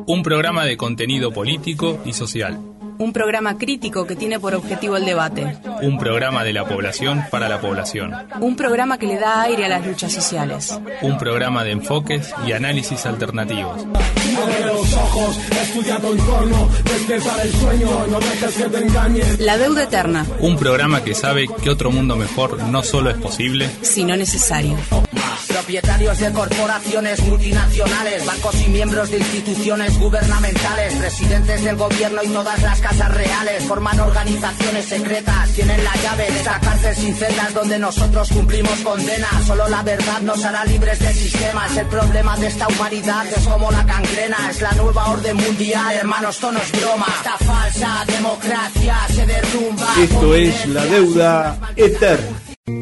Un programa de contenido político y social. Un programa crítico que tiene por objetivo el debate. Un programa de la población para la población. Un programa que le da aire a las luchas sociales. Un programa de enfoques y análisis alternativos. Abre los ojos, estudia tu entorno, despierta del sueño, no dejes que te engañen. La deuda eterna. Un programa que sabe que otro mundo mejor no solo es posible, sino necesario. Propietarios de corporaciones multinacionales, bancos y miembros de instituciones gubernamentales, presidentes del gobierno y todas las casas reales forman organizaciones secretas, tienen la llave de esta cárcel sin celdas donde nosotros cumplimos condena. Solo la verdad nos hará libres del sistema, es el problema de esta humanidad, es como la gangrena, es la nueva orden mundial, hermanos, esto no es broma. Esta falsa democracia se derrumba. Esto es la deuda eterna.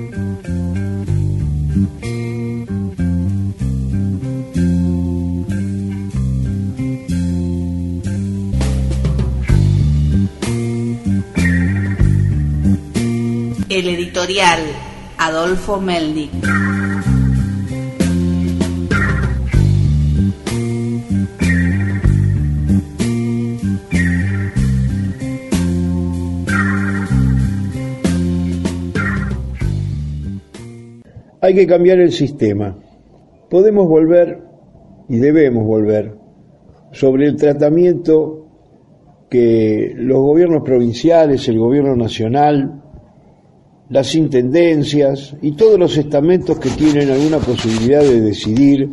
El editorial Adolfo Melnik. Hay que cambiar el sistema. Podemos volver y debemos volver sobre el tratamiento que los gobiernos provinciales, el gobierno nacional, las intendencias y todos los estamentos que tienen alguna posibilidad de decidir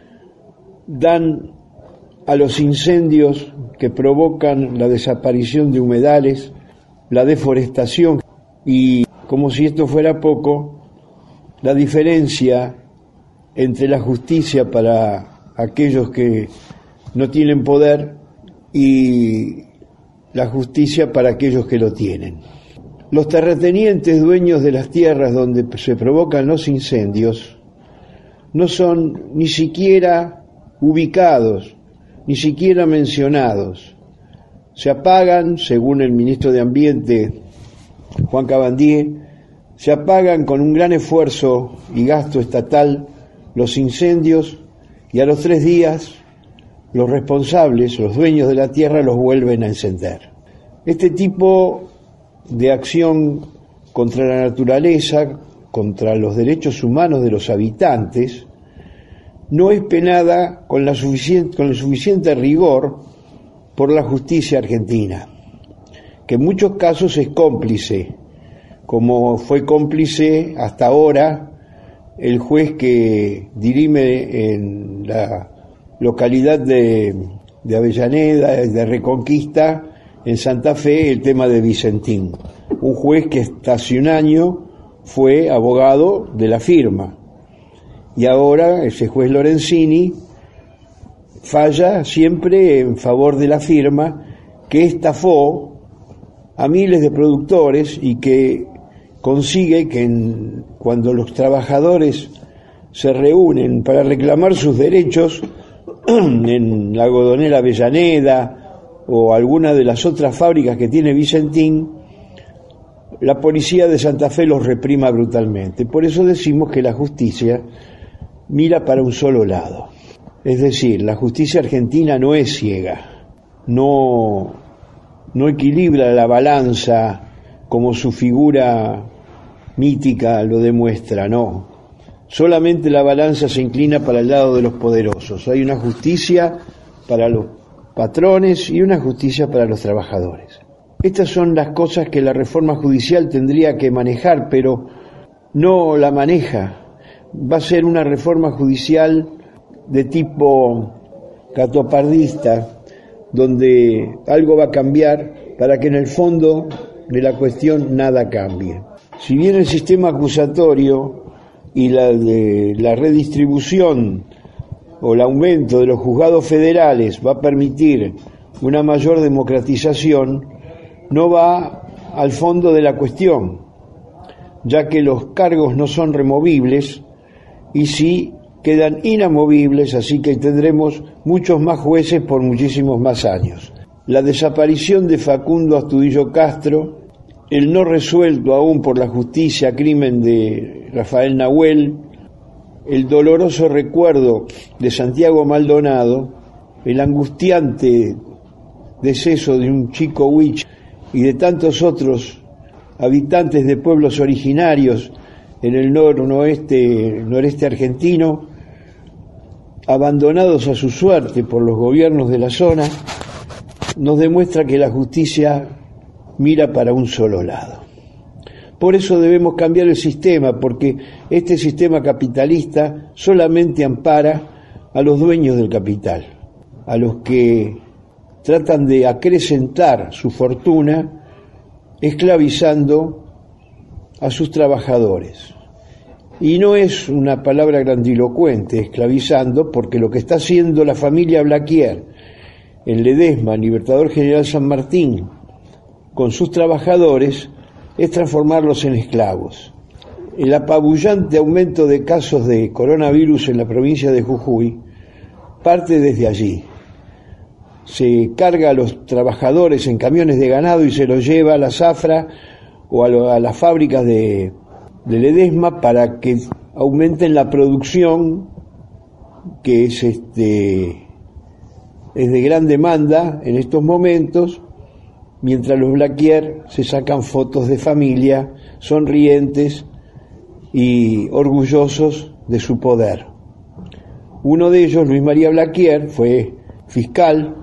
dan a los incendios que provocan la desaparición de humedales, la deforestación y, como si esto fuera poco, la diferencia entre la justicia para aquellos que no tienen poder y la justicia para aquellos que lo tienen. Los terratenientes dueños de las tierras donde se provocan los incendios no son ni siquiera ubicados, ni siquiera mencionados. Se apagan, según el ministro de Ambiente, Juan Cabandier, se apagan con un gran esfuerzo y gasto estatal los incendios y a los 3 días los responsables, los dueños de la tierra, los vuelven a encender. Este tipo de acción contra la naturaleza, contra los derechos humanos de los habitantes, no es penada con el suficiente rigor por la justicia argentina, que en muchos casos es cómplice, como fue cómplice hasta ahora el juez que dirime en la localidad de Avellaneda, de Reconquista, en Santa Fe, el tema de Vicentín, un juez que hasta hace un año fue abogado de la firma, y ahora ese juez Lorenzini falla siempre en favor de la firma, que estafó a miles de productores y que consigue que cuando los trabajadores se reúnen para reclamar sus derechos en la algodonera Avellaneda o alguna de las otras fábricas que tiene Vicentín, la policía de Santa Fe los reprima brutalmente. Por eso decimos que la justicia mira para un solo lado. Es decir, la justicia argentina no es ciega, no equilibra la balanza como su figura mítica lo demuestra, no. Solamente la balanza se inclina para el lado de los poderosos. Hay una justicia para los patrones y una justicia para los trabajadores. Estas son las cosas que la reforma judicial tendría que manejar, pero no la maneja. Va a ser una reforma judicial de tipo catopardista, donde algo va a cambiar para que en el fondo de la cuestión nada cambie. Si bien el sistema acusatorio y la redistribución o el aumento de los juzgados federales va a permitir una mayor democratización, no va al fondo de la cuestión, ya que los cargos no son removibles y sí quedan inamovibles, así que tendremos muchos más jueces por muchísimos más años. La desaparición de Facundo Astudillo Castro, el no resuelto aún por la justicia crimen de Rafael Nahuel, el doloroso recuerdo de Santiago Maldonado el angustiante deceso de un chico Huich y de tantos otros habitantes de pueblos originarios en el noreste argentino, abandonados a su suerte por los gobiernos de la zona, nos demuestra que la justicia mira para un solo lado. Por eso debemos cambiar el sistema, porque este sistema capitalista solamente ampara a los dueños del capital, a los que tratan de acrecentar su fortuna esclavizando a sus trabajadores. Y no es una palabra grandilocuente, esclavizando, porque lo que está haciendo la familia Blaquier en Ledesma, Libertador General San Martín, con sus trabajadores, es transformarlos en esclavos. El apabullante aumento de casos de coronavirus en la provincia de Jujuy parte desde allí. Se carga a los trabajadores en camiones de ganado y se los lleva a la zafra o a las fábricas de Ledesma para que aumenten la producción, que es de gran demanda en estos momentos, mientras los Blaquier se sacan fotos de familia, sonrientes y orgullosos de su poder. Uno de ellos, Luis María Blaquier, fue fiscal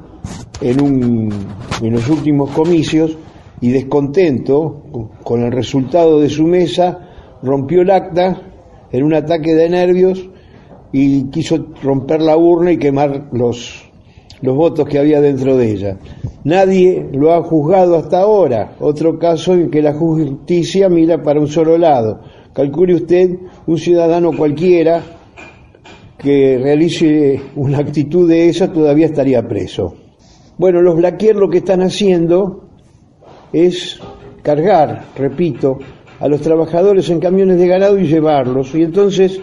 en los últimos comicios y, descontento con el resultado de su mesa, rompió el acta en un ataque de nervios y quiso romper la urna y quemar los votos que había dentro de ella. Nadie lo ha juzgado hasta ahora. Otro caso en que la justicia mira para un solo lado. Calcule usted, un ciudadano cualquiera que realice una actitud de esa todavía estaría preso. Bueno, los Blaquier lo que están haciendo es cargar, repito, a los trabajadores en camiones de ganado y llevarlos. Y entonces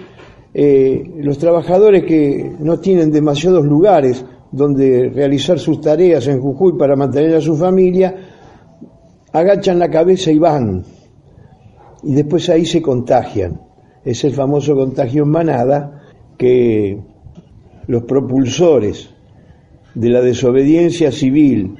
los trabajadores que no tienen demasiados lugares donde realizar sus tareas en Jujuy para mantener a su familia, agachan la cabeza y van. Y después ahí se contagian. Es el famoso contagio en manada que los propulsores de la desobediencia civil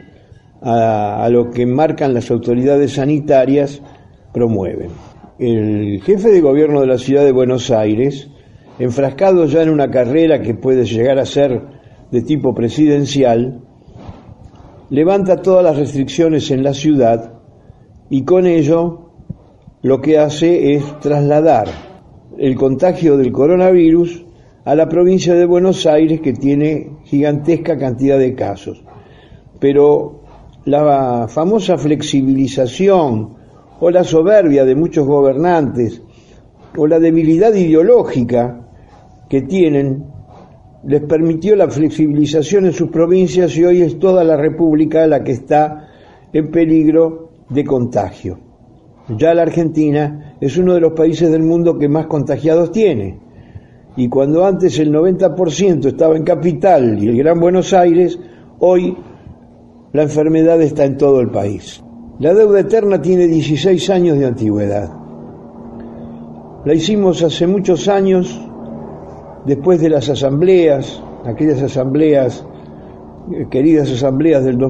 a lo que marcan las autoridades sanitarias promueven. El jefe de gobierno de la ciudad de Buenos Aires, enfrascado ya en una carrera que puede llegar a ser de tipo presidencial, levanta todas las restricciones en la ciudad y con ello lo que hace es trasladar el contagio del coronavirus a la provincia de Buenos Aires, que tiene gigantesca cantidad de casos. Pero la famosa flexibilización o la soberbia de muchos gobernantes o la debilidad ideológica que tienen les permitió la flexibilización en sus provincias y hoy es toda la República la que está en peligro de contagio. Ya la Argentina es uno de los países del mundo que más contagiados tiene. Y cuando antes el 90% estaba en Capital y el Gran Buenos Aires, hoy la enfermedad está en todo el país. La deuda eterna tiene 16 años de antigüedad. La hicimos hace muchos años, después de las asambleas, aquellas asambleas, queridas asambleas del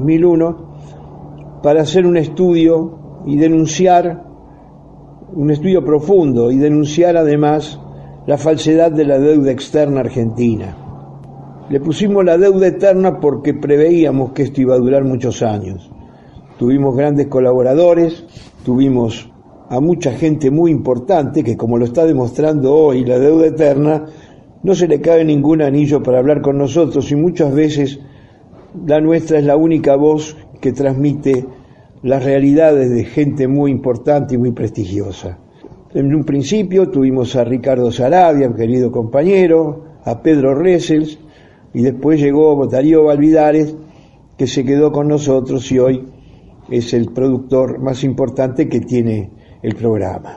2001, para hacer un estudio y denunciar, un estudio profundo y denunciar además la falsedad de la deuda externa argentina. Le pusimos la deuda eterna porque preveíamos que esto iba a durar muchos años. Tuvimos grandes colaboradores, tuvimos a mucha gente muy importante que, como lo está demostrando hoy la deuda eterna, no se le cabe ningún anillo para hablar con nosotros y muchas veces la nuestra es la única voz que transmite las realidades de gente muy importante y muy prestigiosa. En un principio tuvimos a Ricardo Sarabia, un querido compañero, a Pedro Ressels, y después llegó Darío Valvidares, que se quedó con nosotros y hoy es el productor más importante que tiene el programa.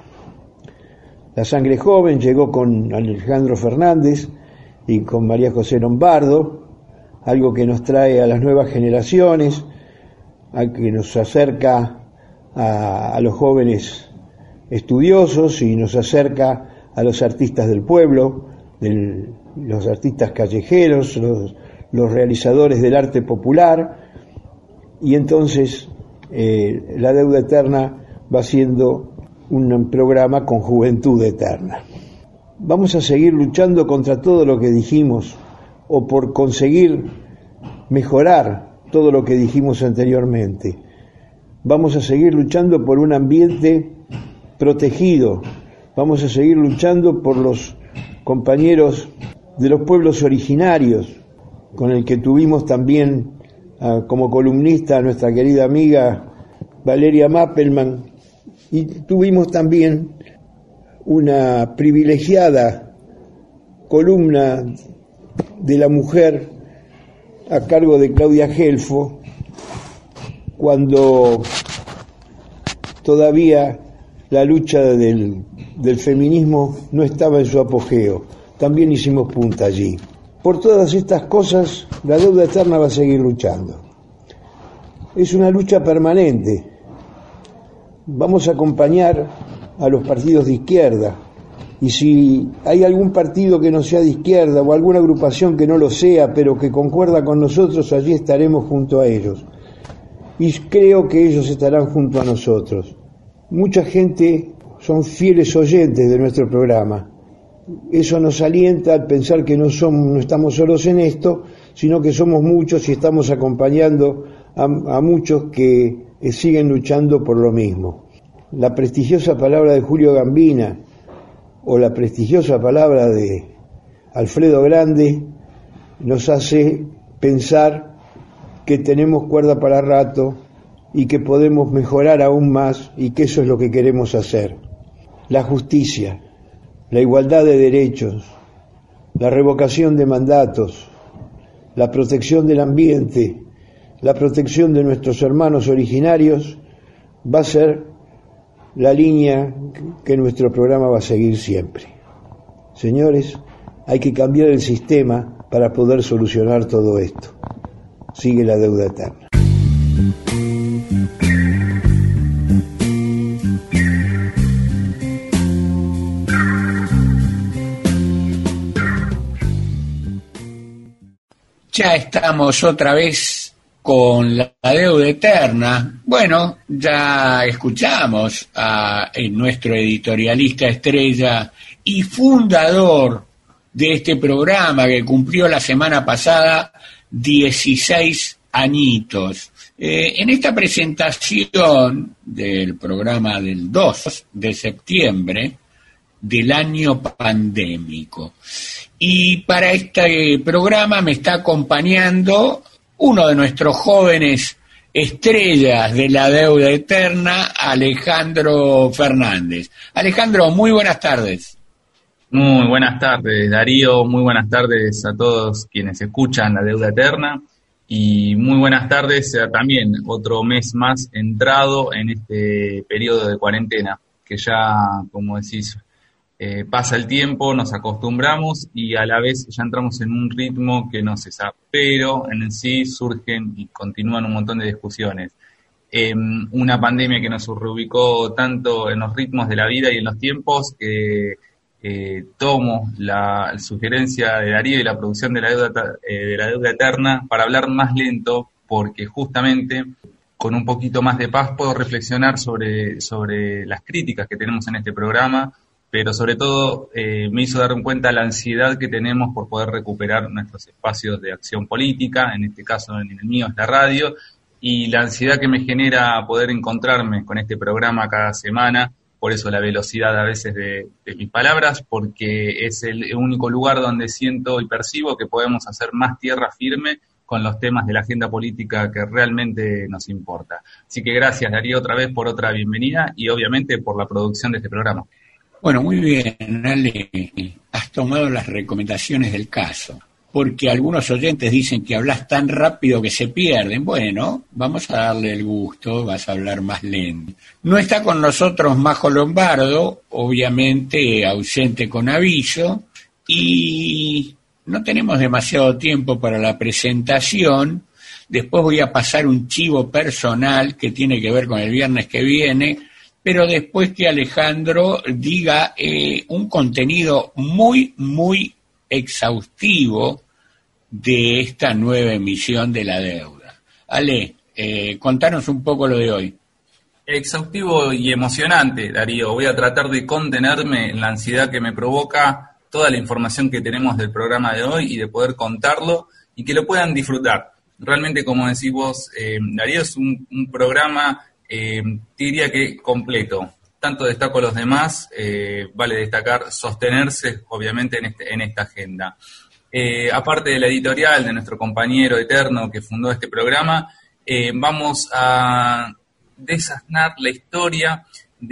La Sangre Joven llegó con Alejandro Fernández y con María José Lombardo, algo que nos trae a las nuevas generaciones, a que nos acerca a los jóvenes estudiosos y nos acerca a los artistas del pueblo, los artistas callejeros, los realizadores del arte popular, y entonces La Deuda Eterna va siendo un programa con juventud eterna. Vamos a seguir luchando contra todo lo que dijimos, o por conseguir mejorar todo lo que dijimos anteriormente. Vamos a seguir luchando por un ambiente protegido, vamos a seguir luchando por los compañeros de los pueblos originarios, con el que tuvimos también como columnista a nuestra querida amiga Valeria Mappelman, y tuvimos también una privilegiada columna de la mujer a cargo de Claudia Gelfo, cuando todavía la lucha del feminismo no estaba en su apogeo. También hicimos punta allí. Por todas estas cosas, La Deuda Eterna va a seguir luchando. Es una lucha permanente. Vamos a acompañar a los partidos de izquierda, y si hay algún partido que no sea de izquierda o alguna agrupación que no lo sea, pero que concuerda con nosotros, allí estaremos junto a ellos. Y creo que ellos estarán junto a nosotros. Mucha gente son fieles oyentes de nuestro programa. Eso nos alienta al pensar que no estamos solos en esto, sino que somos muchos y estamos acompañando a muchos que siguen luchando por lo mismo. La prestigiosa palabra de Julio Gambina o la prestigiosa palabra de Alfredo Grande nos hace pensar que tenemos cuerda para rato y que podemos mejorar aún más, y que eso es lo que queremos hacer. La justicia, la igualdad de derechos, la revocación de mandatos, la protección del ambiente, la protección de nuestros hermanos originarios, va a ser la línea que nuestro programa va a seguir siempre. Señores, hay que cambiar el sistema para poder solucionar todo esto. Sigue La Deuda Eterna. Ya estamos otra vez con La Deuda Eterna. Bueno, ya escuchamos a nuestro editorialista estrella y fundador de este programa, que cumplió la semana pasada 16 añitos. En esta presentación del programa del 2 de septiembre del año pandémico. Y para este programa me está acompañando uno de nuestros jóvenes estrellas de La Deuda Eterna, Alejandro Fernández. Alejandro, muy buenas tardes. Muy buenas tardes, Darío. Muy buenas tardes a todos quienes escuchan La Deuda Eterna. Y muy buenas tardes también, otro mes más entrado en este periodo de cuarentena, que ya, como decís, pasa el tiempo, nos acostumbramos y a la vez ya entramos en un ritmo que no cesa, pero en sí surgen y continúan un montón de discusiones. Una pandemia que nos reubicó tanto en los ritmos de la vida y en los tiempos, que tomo la sugerencia de Darío y la producción de La Deuda Eterna para hablar más lento, porque justamente con un poquito más de paz puedo reflexionar sobre las críticas que tenemos en este programa, pero sobre todo me hizo dar en cuenta la ansiedad que tenemos por poder recuperar nuestros espacios de acción política, en este caso en el mío es la radio, y la ansiedad que me genera poder encontrarme con este programa cada semana. Por eso la velocidad a veces de mis palabras, porque es el único lugar donde siento y percibo que podemos hacer más tierra firme con los temas de la agenda política que realmente nos importa. Así que gracias, Darío, otra vez por otra bienvenida y obviamente por la producción de este programa. Bueno, muy bien, Ale, has tomado las recomendaciones del caso, porque algunos oyentes dicen que hablas tan rápido que se pierden. Bueno, vamos a darle el gusto, vas a hablar más lento. No está con nosotros Majo Lombardo, obviamente ausente con aviso, y no tenemos demasiado tiempo para la presentación. Después voy a pasar un chivo personal que tiene que ver con el viernes que viene, pero después que Alejandro diga un contenido muy, muy exhaustivo de esta nueva emisión de la deuda. Ale, contanos un poco lo de hoy. Exhaustivo y emocionante, Darío. Voy a tratar de contenerme en la ansiedad que me provoca toda la información que tenemos del programa de hoy y de poder contarlo y que lo puedan disfrutar. Realmente, como decís vos, Darío, es un programa, te diría que completo. Tanto destaco a los demás, vale destacar sostenerse, obviamente, en esta agenda. Aparte de la editorial de nuestro compañero eterno que fundó este programa, vamos a desasnar la historia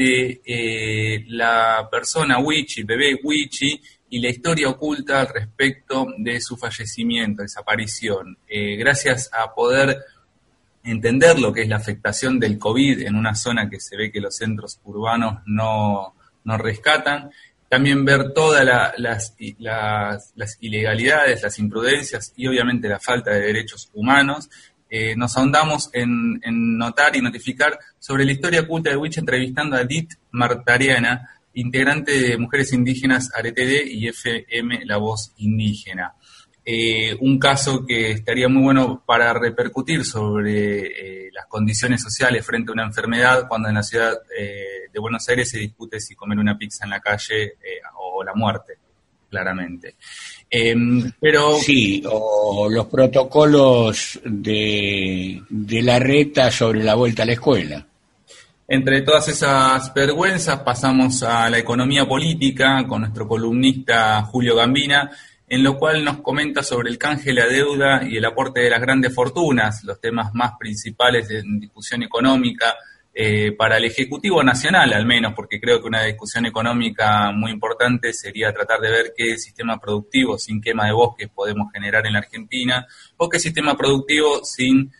de la persona Wichi, bebé Wichi, y la historia oculta al respecto de su fallecimiento, desaparición. Gracias a poder entender lo que es la afectación del COVID en una zona que se ve que los centros urbanos no rescatan, también ver todas las ilegalidades, las imprudencias y obviamente la falta de derechos humanos. Nos ahondamos en notar y notificar sobre la historia oculta de Wichi, entrevistando a Dit Martariana, integrante de Mujeres Indígenas ARETD y FM La Voz Indígena. Un caso que estaría muy bueno para repercutir sobre las condiciones sociales frente a una enfermedad, cuando en la ciudad de Buenos Aires se discute si comer una pizza en la calle o la muerte, claramente. Pero sí, o los protocolos de la reta sobre la vuelta a la escuela. Entre todas esas vergüenzas pasamos a la economía política con nuestro columnista Julio Gambina, en lo cual nos comenta sobre el canje de la deuda y el aporte de las grandes fortunas, los temas más principales de discusión económica para el Ejecutivo Nacional, al menos, porque creo que una discusión económica muy importante sería tratar de ver qué sistema productivo sin quema de bosques podemos generar en la Argentina, o qué sistema productivo sin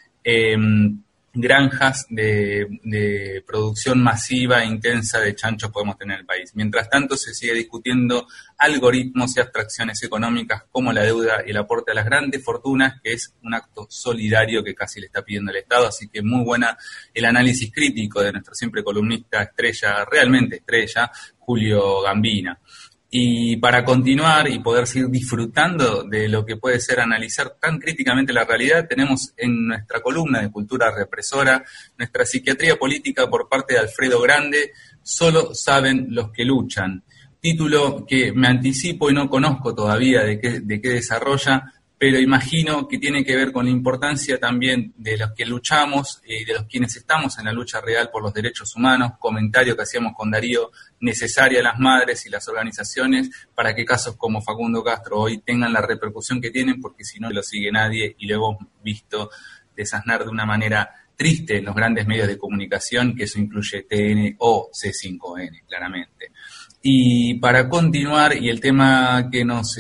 granjas de producción masiva e intensa de chanchos podemos tener en el país. Mientras tanto, se sigue discutiendo algoritmos y abstracciones económicas como la deuda y el aporte a las grandes fortunas, que es un acto solidario que casi le está pidiendo el Estado. Así que muy buena el análisis crítico de nuestro siempre columnista estrella, realmente estrella, Julio Gambina. Y para continuar y poder seguir disfrutando de lo que puede ser analizar tan críticamente la realidad, tenemos en nuestra columna de Cultura Represora nuestra psiquiatría política por parte de Alfredo Grande, Solo saben los que luchan. Título que me anticipo y no conozco todavía de qué desarrolla, pero imagino que tiene que ver con la importancia también de los que luchamos y de los quienes estamos en la lucha real por los derechos humanos, comentario que hacíamos con Darío, necesaria a las madres y las organizaciones para que casos como Facundo Castro hoy tengan la repercusión que tienen, porque si no lo sigue nadie y lo hemos visto desasnar de una manera triste en los grandes medios de comunicación, que eso incluye TN o C5N, claramente. Y para continuar, y el tema que nos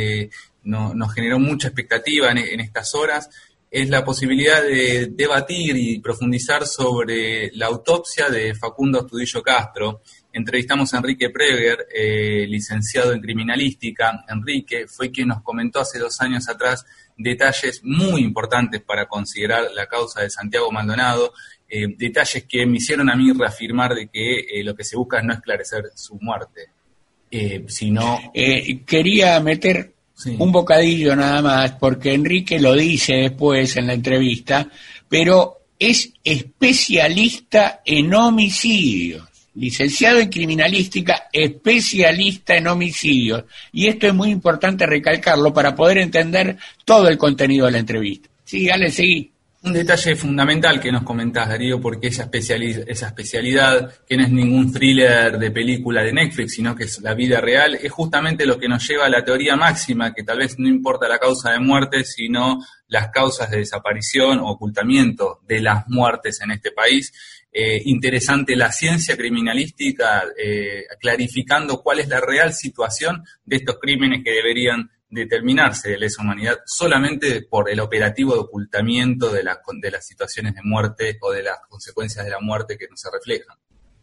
generó mucha expectativa en estas horas, es la posibilidad de debatir y profundizar sobre la autopsia de Facundo Astudillo Castro. Entrevistamos a Enrique Preger, licenciado en criminalística. Enrique fue quien nos comentó hace 2 años atrás detalles muy importantes para considerar la causa de Santiago Maldonado, detalles que me hicieron a mí reafirmar de que lo que se busca no es esclarecer su muerte, sino... quería meter un bocadillo nada más, porque Enrique lo dice después en la entrevista, pero es especialista en homicidios. Licenciado en criminalística, especialista en homicidios. Y esto es muy importante recalcarlo para poder entender todo el contenido de la entrevista. Sí, dale, seguí. Un detalle fundamental que nos comentás, Darío, porque esa especialidad, que no es ningún thriller de película de Netflix, sino que es la vida real, es justamente lo que nos lleva a la teoría máxima, que tal vez no importa la causa de muerte, sino las causas de desaparición o ocultamiento de las muertes en este país. Interesante la ciencia criminalística, clarificando cuál es la real situación de estos crímenes que deberían determinarse de lesa humanidad solamente por el operativo de ocultamiento de las situaciones de muerte o de las consecuencias de la muerte que no se reflejan.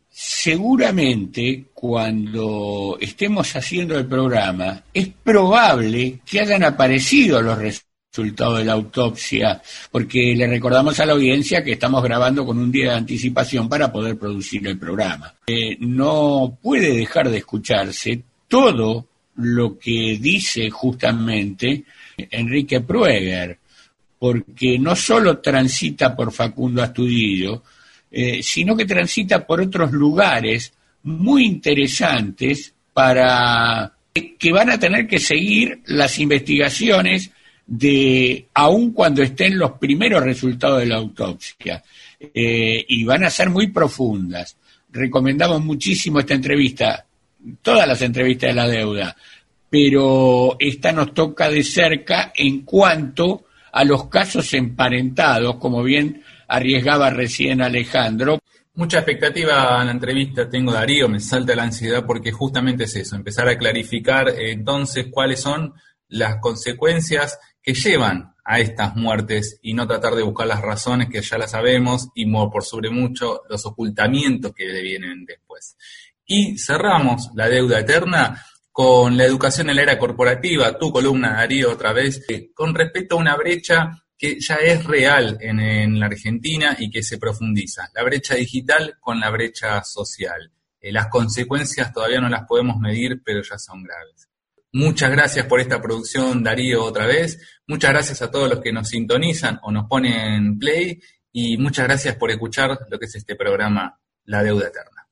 Seguramente cuando estemos haciendo el programa es probable que hayan aparecido los resultados de la autopsia, porque le recordamos a la audiencia que estamos grabando con un día de anticipación para poder producir el programa. No puede dejar de escucharse todo lo que dice justamente Enrique Prueger, porque no solo transita por Facundo Astudillo, sino que transita por otros lugares muy interesantes para que van a tener que seguir las investigaciones aun cuando estén los primeros resultados de la autopsia, y van a ser muy profundas. Recomendamos muchísimo esta entrevista, todas las entrevistas de La Deuda, pero esta nos toca de cerca en cuanto a los casos emparentados, como bien arriesgaba recién Alejandro. Mucha expectativa en la entrevista tengo, Darío, me salta la ansiedad porque justamente es eso, empezar a clarificar entonces cuáles son las consecuencias que llevan a estas muertes y no tratar de buscar las razones que ya las sabemos y por sobre mucho los ocultamientos que vienen después. Y cerramos La Deuda Eterna con la educación en la era corporativa, tu columna, Darío, otra vez, con respecto a una brecha que ya es real en la Argentina y que se profundiza, la brecha digital con la brecha social. Las consecuencias todavía no las podemos medir, pero ya son graves. Muchas gracias por esta producción, Darío, otra vez. Muchas gracias a todos los que nos sintonizan o nos ponen play y muchas gracias por escuchar lo que es este programa La Deuda Eterna.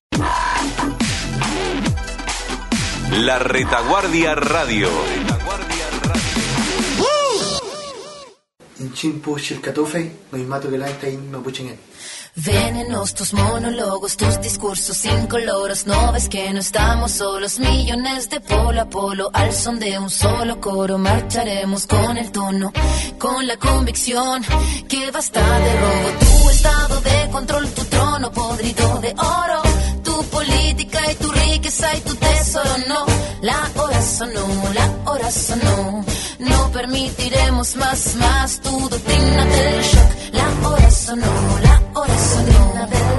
La Retaguardia Radio. Venenos tus monólogos, tus discursos incoloros. No ves que no estamos solos, millones de polo a polo. Al son de un solo coro marcharemos con el tono, con la convicción que basta de robo. Tu estado de control, tu trono podrido de oro, tu política y tu riqueza y tu tesoro. No, la hora sonó, la hora sonó. No permitiremos más tu doctrina del shock. La hora sonó, la hora sonó.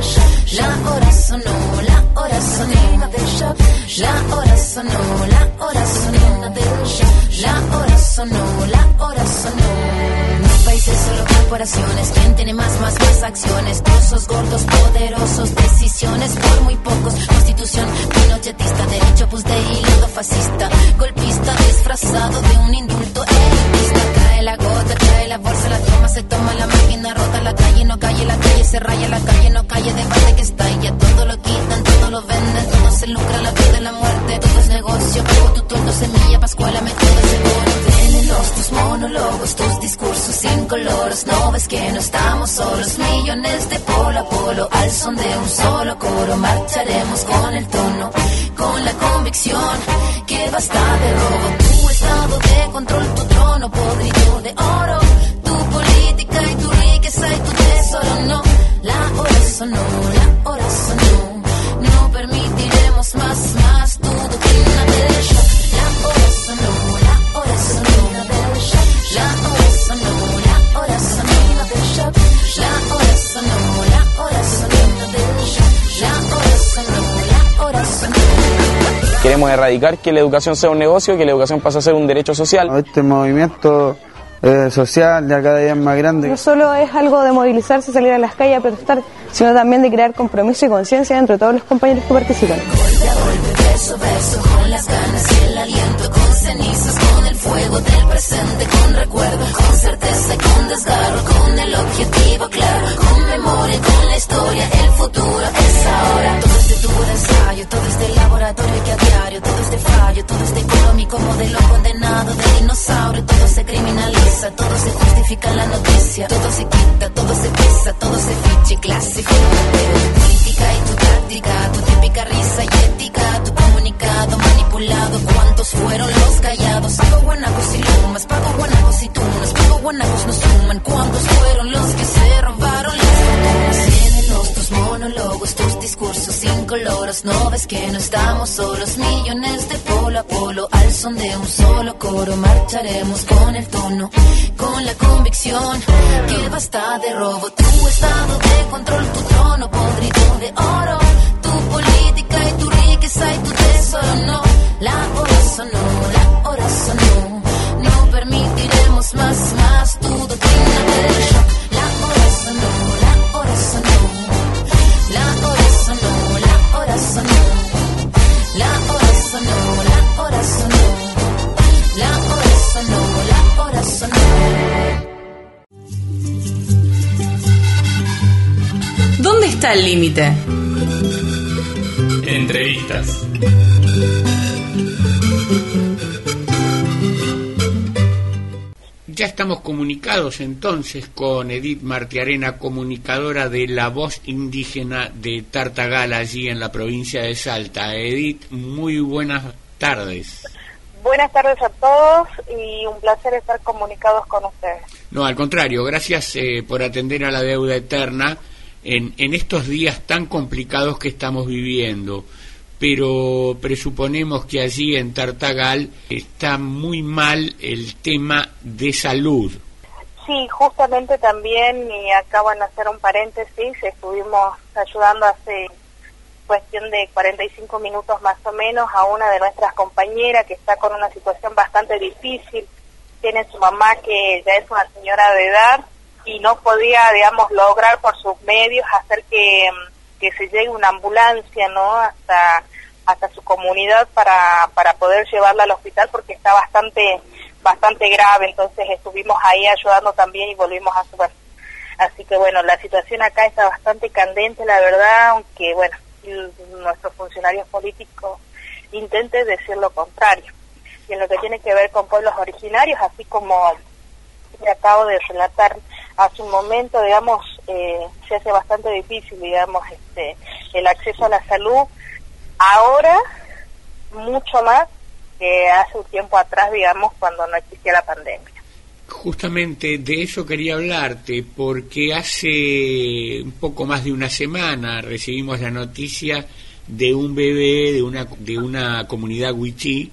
La hora sonó, la hora sonó del shock. La hora sonó, la hora sonó del shock. La hora sonó, la hora sonó. No países, solo corporaciones. ¿Quién tiene más acciones? Trozos gordos, poderosos, decisiones por muy pocos. Constitución pinochetista, derecho pues de hilo fascista, golpista disfrazado de un indulto elitista. Cae la gota, cae la bolsa, la toma, se toma la máquina rota. La calle no calle, la calle se raya, la calle no calle, debate que estalla. Todo lo quitan, todo lo venden, todo se lucra, la vida y la muerte. Todo es negocio, pago tu tuerto, semilla, pascuala, método seguro. Venenos tus monólogos, tus discursos incoloros. No ves que no estamos solos, millones de polo a polo. Al son de un solo coro marcharemos con el tono, con la convicción que basta de robo. Tu estado de control, tu trono podrido de oro, tu política y tu riqueza y tu tesoro. No, la hora sonó, la hora sonó. No permitiremos más tu doctrina del shock. La hora sonó, la hora sonó del shock. La hora sonó, la hora sonó del shock. La hora sonó, la hora sonó del shock. La hora sonó, la hora sonó. Queremos erradicar que la educación sea un negocio, que la educación pase a ser un derecho social. Este movimiento social ya cada día es más grande. No solo es algo de movilizarse, salir a las calles a protestar, sino también de crear compromiso y conciencia entre todos los compañeros que participan. Golpe a golpe, verso a verso, con las ganas y el aliento, con cenizas, con el fuego del presente, con recuerdo, con certeza y con desgarro, con el objetivo claro, con memoria, con la historia, el futuro es ahora. Todo este tubo de ensayo, todo este laboratorio que a diario, todo este fallo, todo este económico modelo condenado de dinosaurio, todo se criminaliza, todo se justifica en la noticia, todo se quita, todo se pisa, todo se ficha y clasifica. Tu política y tu táctica, tu típica risa y ética, tu comunicado manipulado. ¿Cuántos fueron los callados? Pago guanacos y lumas, pago guanacos y tunas, pago guanacos no suman. ¿Cuántos fueron los que se robaron las fortunas? Venenos tus monólogos, tus discursos incoloros. No ves que no estamos solos, millones de polo a polo. Al son de un solo coro marcharemos con el tono, con la convicción que basta de robo. Tu estado de control, tu trono podrido de oro, tu política y tu riqueza y tu tesoro. No, la hora sonó, la hora sonó. No permitiremos más tu doctrina del shock. La hora sonó, la hora sonó. La hora sonó, la hora sonó. La hora sonó, la hora sonó. La hora sonó, la hora sonó. Entrevista al límite. Entrevistas. Ya estamos comunicados entonces con Edith Martiarena, comunicadora de La Voz Indígena de Tartagal, allí en la provincia de Salta. Edith, muy buenas tardes. Buenas tardes a todos y un placer estar comunicados con ustedes. No, al contrario, gracias por atender a la deuda eterna en estos días tan complicados que estamos viviendo. Pero presuponemos que allí en Tartagal está muy mal el tema de salud. Sí, justamente también, y acaban de hacer un paréntesis, estuvimos ayudando hace cuestión de 45 minutos más o menos a una de nuestras compañeras que está con una situación bastante difícil. Tiene su mamá que ya es una señora de edad y no podía, digamos, lograr por sus medios hacer que se llegue una ambulancia, ¿no?, hasta su comunidad para poder llevarla al hospital porque está bastante grave. Entonces estuvimos ahí ayudando también y volvimos a subir. Así que bueno, la situación acá está bastante candente, la verdad, aunque bueno, nuestros funcionarios políticos intenten decir lo contrario. Y en lo que tiene que ver con pueblos originarios, así como le acabo de relatar hace un momento, digamos, se hace bastante difícil, digamos, el acceso a la salud ahora, mucho más que hace un tiempo atrás, digamos, cuando no existía la pandemia. Justamente de eso quería hablarte, porque hace un poco más de una semana recibimos la noticia de un bebé de una comunidad wichí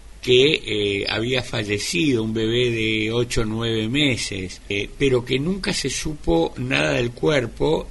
que había fallecido, un bebé de 8 o 9 meses, pero que nunca se supo nada del cuerpo,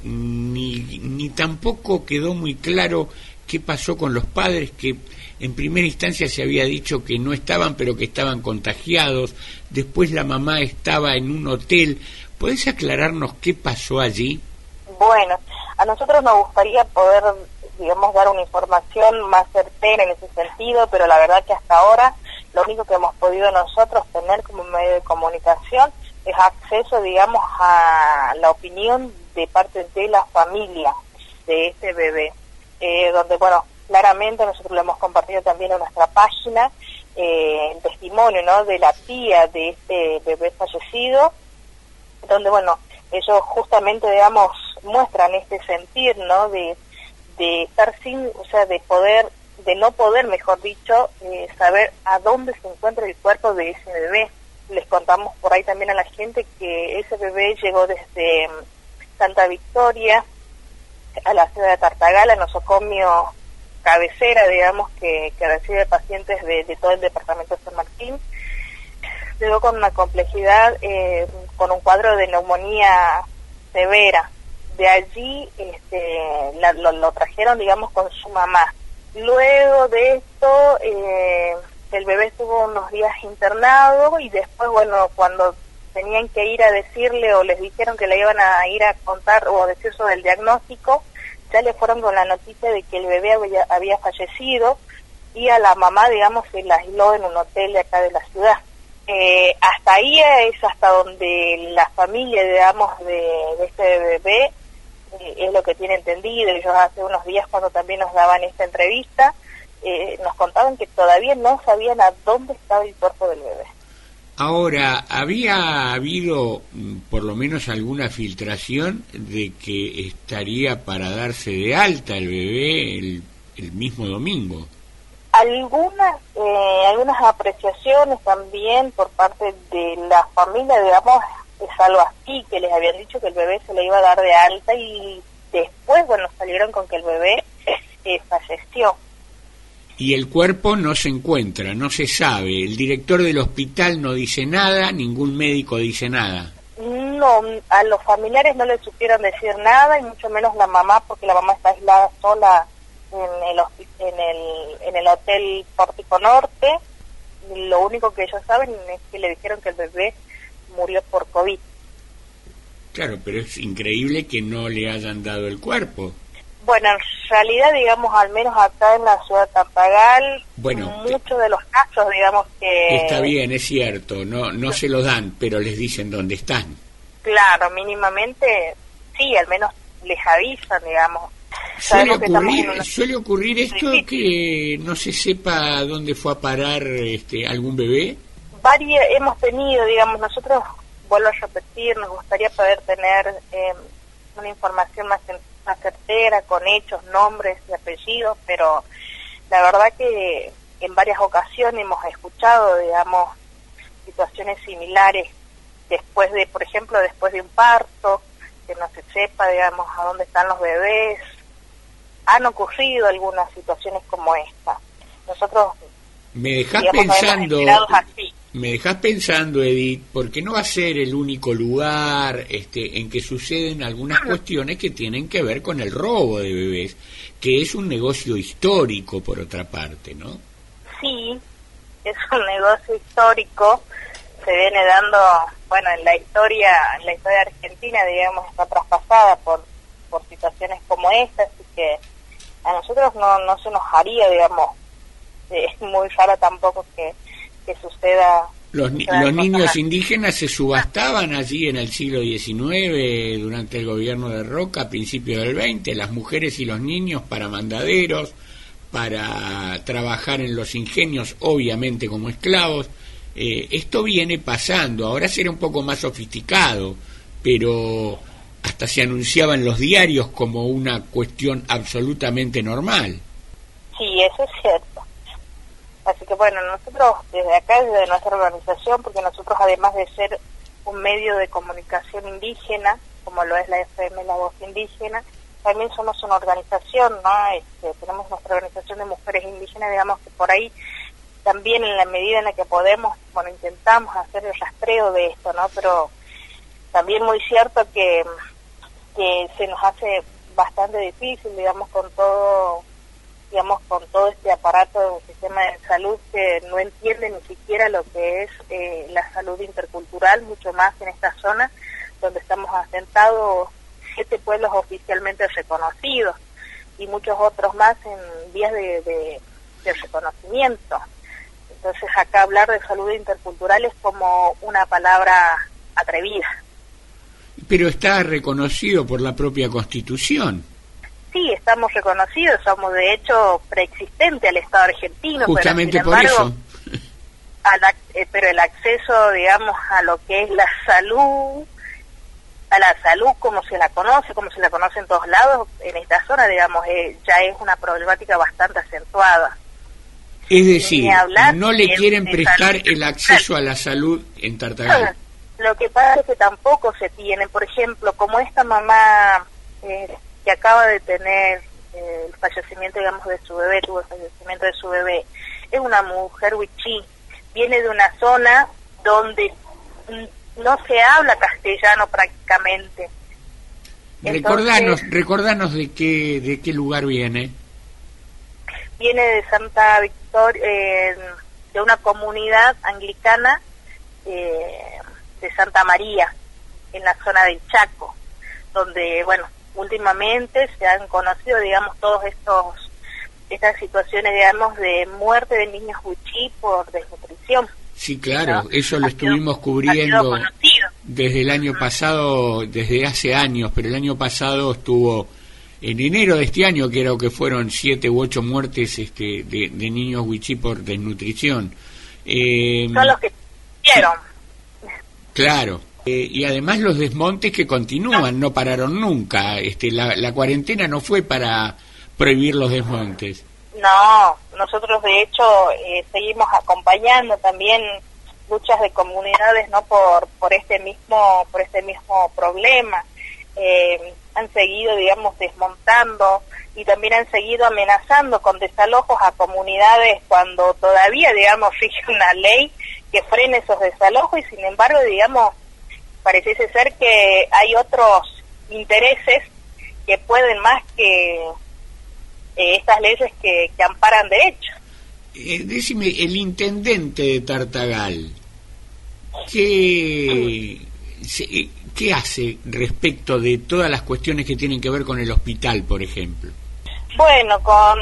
ni tampoco quedó muy claro qué pasó con los padres, que en primera instancia se había dicho que no estaban, pero que estaban contagiados. Después la mamá estaba en un hotel. ¿Podés aclararnos qué pasó allí? Bueno, a nosotros nos gustaría poder, digamos, dar una información más certera en ese sentido, pero la verdad que hasta ahora lo único que hemos podido nosotros tener como medio de comunicación es acceso, digamos, a la opinión de parte de la familia de este bebé, donde, bueno, claramente nosotros lo hemos compartido también en nuestra página, el testimonio, ¿no?, de la tía de este bebé fallecido, donde, bueno, ellos justamente, digamos, muestran este sentir, ¿no?, de estar sin, o sea, de no poder, mejor dicho, saber a dónde se encuentra el cuerpo de ese bebé. Les contamos por ahí también a la gente que ese bebé llegó desde Santa Victoria a la ciudad de Tartagal, en nosocomio cabecera, digamos, que recibe pacientes de todo el departamento de San Martín. Llegó con una complejidad, con un cuadro de neumonía severa. De allí lo trajeron, digamos, con su mamá. Luego de esto, el bebé estuvo unos días internado y después, bueno, cuando tenían que ir a decirle o les dijeron que le iban a ir a contar o a decir sobre el diagnóstico, ya le fueron con la noticia de que el bebé había fallecido y a la mamá, digamos, se la aisló en un hotel de acá de la ciudad. Hasta ahí es hasta donde la familia, digamos, de este bebé es lo que tiene entendido. Ellos hace unos días, cuando también nos daban esta entrevista, nos contaban que todavía no sabían a dónde estaba el cuerpo del bebé. Ahora, ¿había habido por lo menos alguna filtración de que estaría para darse de alta el bebé el mismo domingo? Algunas apreciaciones también por parte de la familia, digamos, es algo así, que les habían dicho que el bebé se le iba a dar de alta y después, bueno, salieron con que el bebé falleció. Y el cuerpo no se encuentra, no se sabe. El director del hospital no dice nada, ningún médico dice nada. No, a los familiares no les supieron decir nada, y mucho menos la mamá, porque la mamá está aislada sola en el hotel Pórtico Norte. Lo único que ellos saben es que le dijeron que el bebé murió por COVID. Claro, pero es increíble que no le hayan dado el cuerpo. Bueno, en realidad, digamos, al menos acá en la ciudad de Tartagal, muchos de los casos, digamos, que... Está bien, es cierto, no se lo dan, pero les dicen dónde están. Claro, mínimamente, sí, al menos les avisan, digamos. Suele ocurrir esto, que no se sepa dónde fue a parar algún bebé. Hemos tenido, digamos, nosotros, vuelvo a repetir, nos gustaría poder tener una información más certera, con hechos, nombres y apellidos, pero la verdad que en varias ocasiones hemos escuchado, digamos, situaciones similares después de, por ejemplo, después de un parto, que no se sepa, digamos, a dónde están los bebés. Han ocurrido algunas situaciones como esta. Nosotros me dejas pensando, Edith, porque no va a ser el único lugar en que suceden algunas cuestiones que tienen que ver con el robo de bebés, que es un negocio histórico, por otra parte, ¿no? Sí, es un negocio histórico, se viene dando, bueno, en la historia argentina, digamos, está traspasada por situaciones como esta, así que a nosotros no se nos haría, digamos, es muy raro tampoco que suceda. Los niños indígenas se subastaban allí en el siglo XIX, durante el gobierno de Roca, a principios del XX, las mujeres y los niños para mandaderos, para trabajar en los ingenios, obviamente como esclavos. Esto viene pasando, ahora será un poco más sofisticado, pero hasta se anunciaba en los diarios como una cuestión absolutamente normal. Sí, eso es cierto. Así que bueno, nosotros desde acá, desde nuestra organización, porque nosotros además de ser un medio de comunicación indígena, como lo es la FM La Voz Indígena, también somos una organización, ¿no? Tenemos nuestra organización de mujeres indígenas, digamos que por ahí también en la medida en la que podemos, bueno, intentamos hacer el rastreo de esto, ¿no? Pero también muy cierto que se nos hace bastante difícil, digamos, con todo este aparato del sistema de salud que no entiende ni siquiera lo que es la salud intercultural, mucho más en esta zona donde estamos asentados 7 pueblos oficialmente reconocidos y muchos otros más en vías de reconocimiento. Entonces acá hablar de salud intercultural es como una palabra atrevida. Pero está reconocido por la propia Constitución. Sí, estamos reconocidos, somos de hecho preexistente al Estado argentino. Justamente pero, por embargo, eso. Pero el acceso, digamos, a lo que es la salud como se la conoce en todos lados, en esta zona, digamos, ya es una problemática bastante acentuada. Es decir, no le quieren prestar el acceso a la salud en Tartagal. Lo que pasa es que tampoco se tiene, por ejemplo, como esta mamá que acaba de tener el fallecimiento, digamos, de su bebé, tuvo el fallecimiento de su bebé, es una mujer wichí, viene de una zona donde no se habla castellano prácticamente. Recordanos de qué lugar viene. Viene de Santa Victoria, de una comunidad anglicana de Santa María, en la zona del Chaco, donde, bueno, últimamente se han conocido, digamos, estas situaciones, digamos, de muerte de niños wichí por desnutrición. Sí, claro, ¿no? Eso lo estuvimos cubriendo desde el año pasado, desde hace años, pero el año pasado estuvo en enero de este año, creo que fueron 7 u 8 muertes de niños wichí por desnutrición. Son los que hicieron. Claro. Y además los desmontes que continúan, no pararon nunca. La cuarentena no fue para prohibir los desmontes. No, nosotros de hecho seguimos acompañando también luchas de comunidades, no por este mismo problema. Han seguido, digamos, desmontando y también han seguido amenazando con desalojos a comunidades cuando todavía, digamos, rige una ley que frene esos desalojos y sin embargo, digamos, pareciese ser que hay otros intereses que pueden más que estas leyes que amparan derechos. Decime, el intendente de Tartagal, ¿qué hace respecto de todas las cuestiones que tienen que ver con el hospital, por ejemplo? Bueno, con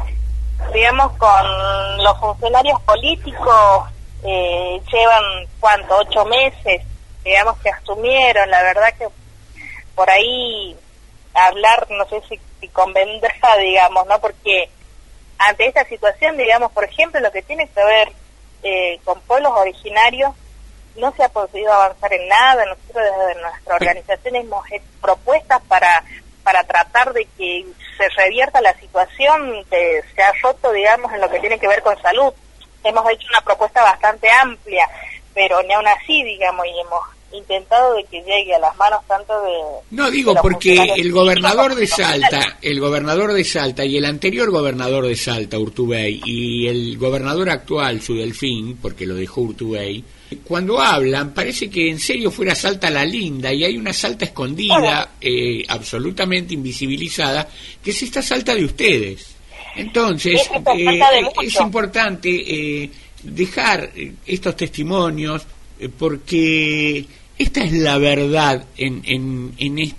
los funcionarios políticos llevan, 8 meses, digamos, que asumieron. La verdad que por ahí hablar, no sé si convendrá, digamos, ¿no? Porque ante esta situación, digamos, por ejemplo, lo que tiene que ver con pueblos originarios, no se ha podido avanzar en nada. Nosotros desde nuestra organización hemos hecho propuestas para tratar de que se revierta la situación que se ha roto, digamos, en lo que tiene que ver con salud. Hemos hecho una propuesta bastante amplia, pero ni aún así, digamos, y hemos intentado de que llegue a las manos tanto de... No, digo, porque el gobernador de Salta y el anterior gobernador de Salta, Urtubey, y el gobernador actual, su Delfín, porque lo dejó Urtubey, cuando hablan parece que en serio fuera Salta la linda, y hay una Salta escondida, absolutamente invisibilizada, que es esta Salta de ustedes. Entonces, es importante dejar estos testimonios, porque esta es la verdad en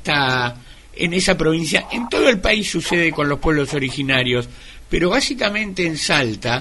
esa provincia. En todo el país sucede con los pueblos originarios, pero básicamente en Salta,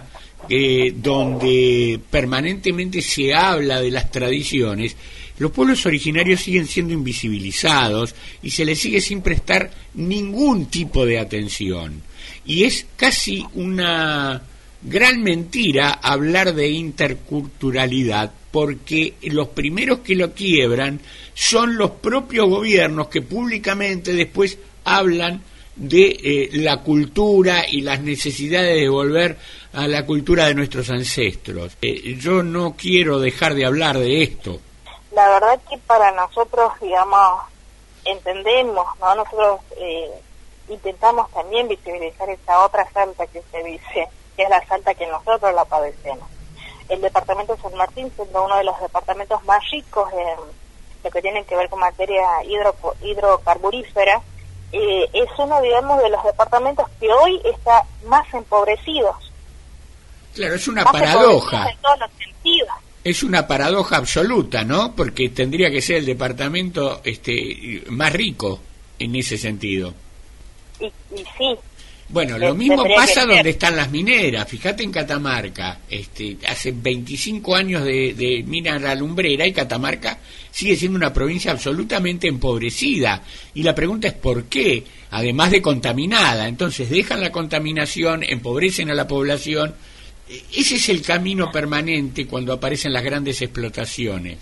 donde permanentemente se habla de las tradiciones, los pueblos originarios siguen siendo invisibilizados y se les sigue sin prestar ningún tipo de atención. Y es casi una gran mentira hablar de interculturalidad, porque los primeros que lo quiebran son los propios gobiernos que públicamente después hablan de la cultura y las necesidades de volver a la cultura de nuestros ancestros. Yo no quiero dejar de hablar de esto. La verdad que para nosotros, digamos, entendemos, ¿no? Nosotros intentamos también visibilizar esa otra Salta que se dice, que es la Salta que nosotros la padecemos. El departamento de San Martín, siendo uno de los departamentos más ricos en lo que tiene que ver con materia hidrocarburífera, es uno, digamos, de los departamentos que hoy está más empobrecidos. Claro, es una paradoja. En todos los sentidos. Es una paradoja absoluta, ¿no? Porque tendría que ser el departamento más rico en ese sentido. Y sí. Bueno, lo mismo pasa donde están las mineras. Fíjate en Catamarca, hace 25 años de mina la lumbrera, y Catamarca sigue siendo una provincia absolutamente empobrecida. Y la pregunta es ¿por qué? Además de contaminada. Entonces dejan la contaminación, empobrecen a la población. Ese es el camino permanente cuando aparecen las grandes explotaciones.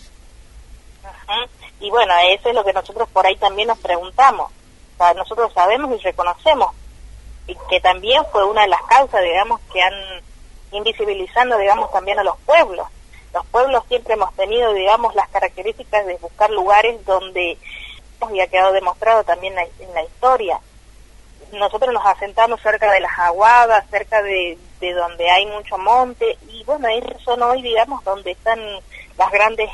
Ajá. Y bueno, eso es lo que nosotros por ahí también nos preguntamos. O sea, nosotros sabemos y reconocemos y que también fue una de las causas, digamos, que han invisibilizando, digamos, también a los pueblos. Los pueblos siempre hemos tenido, digamos, las características de buscar lugares donde, y ha quedado demostrado también en la historia. Nosotros nos asentamos cerca de las aguadas, cerca de donde hay mucho monte, y bueno, esos son hoy, digamos, donde están las grandes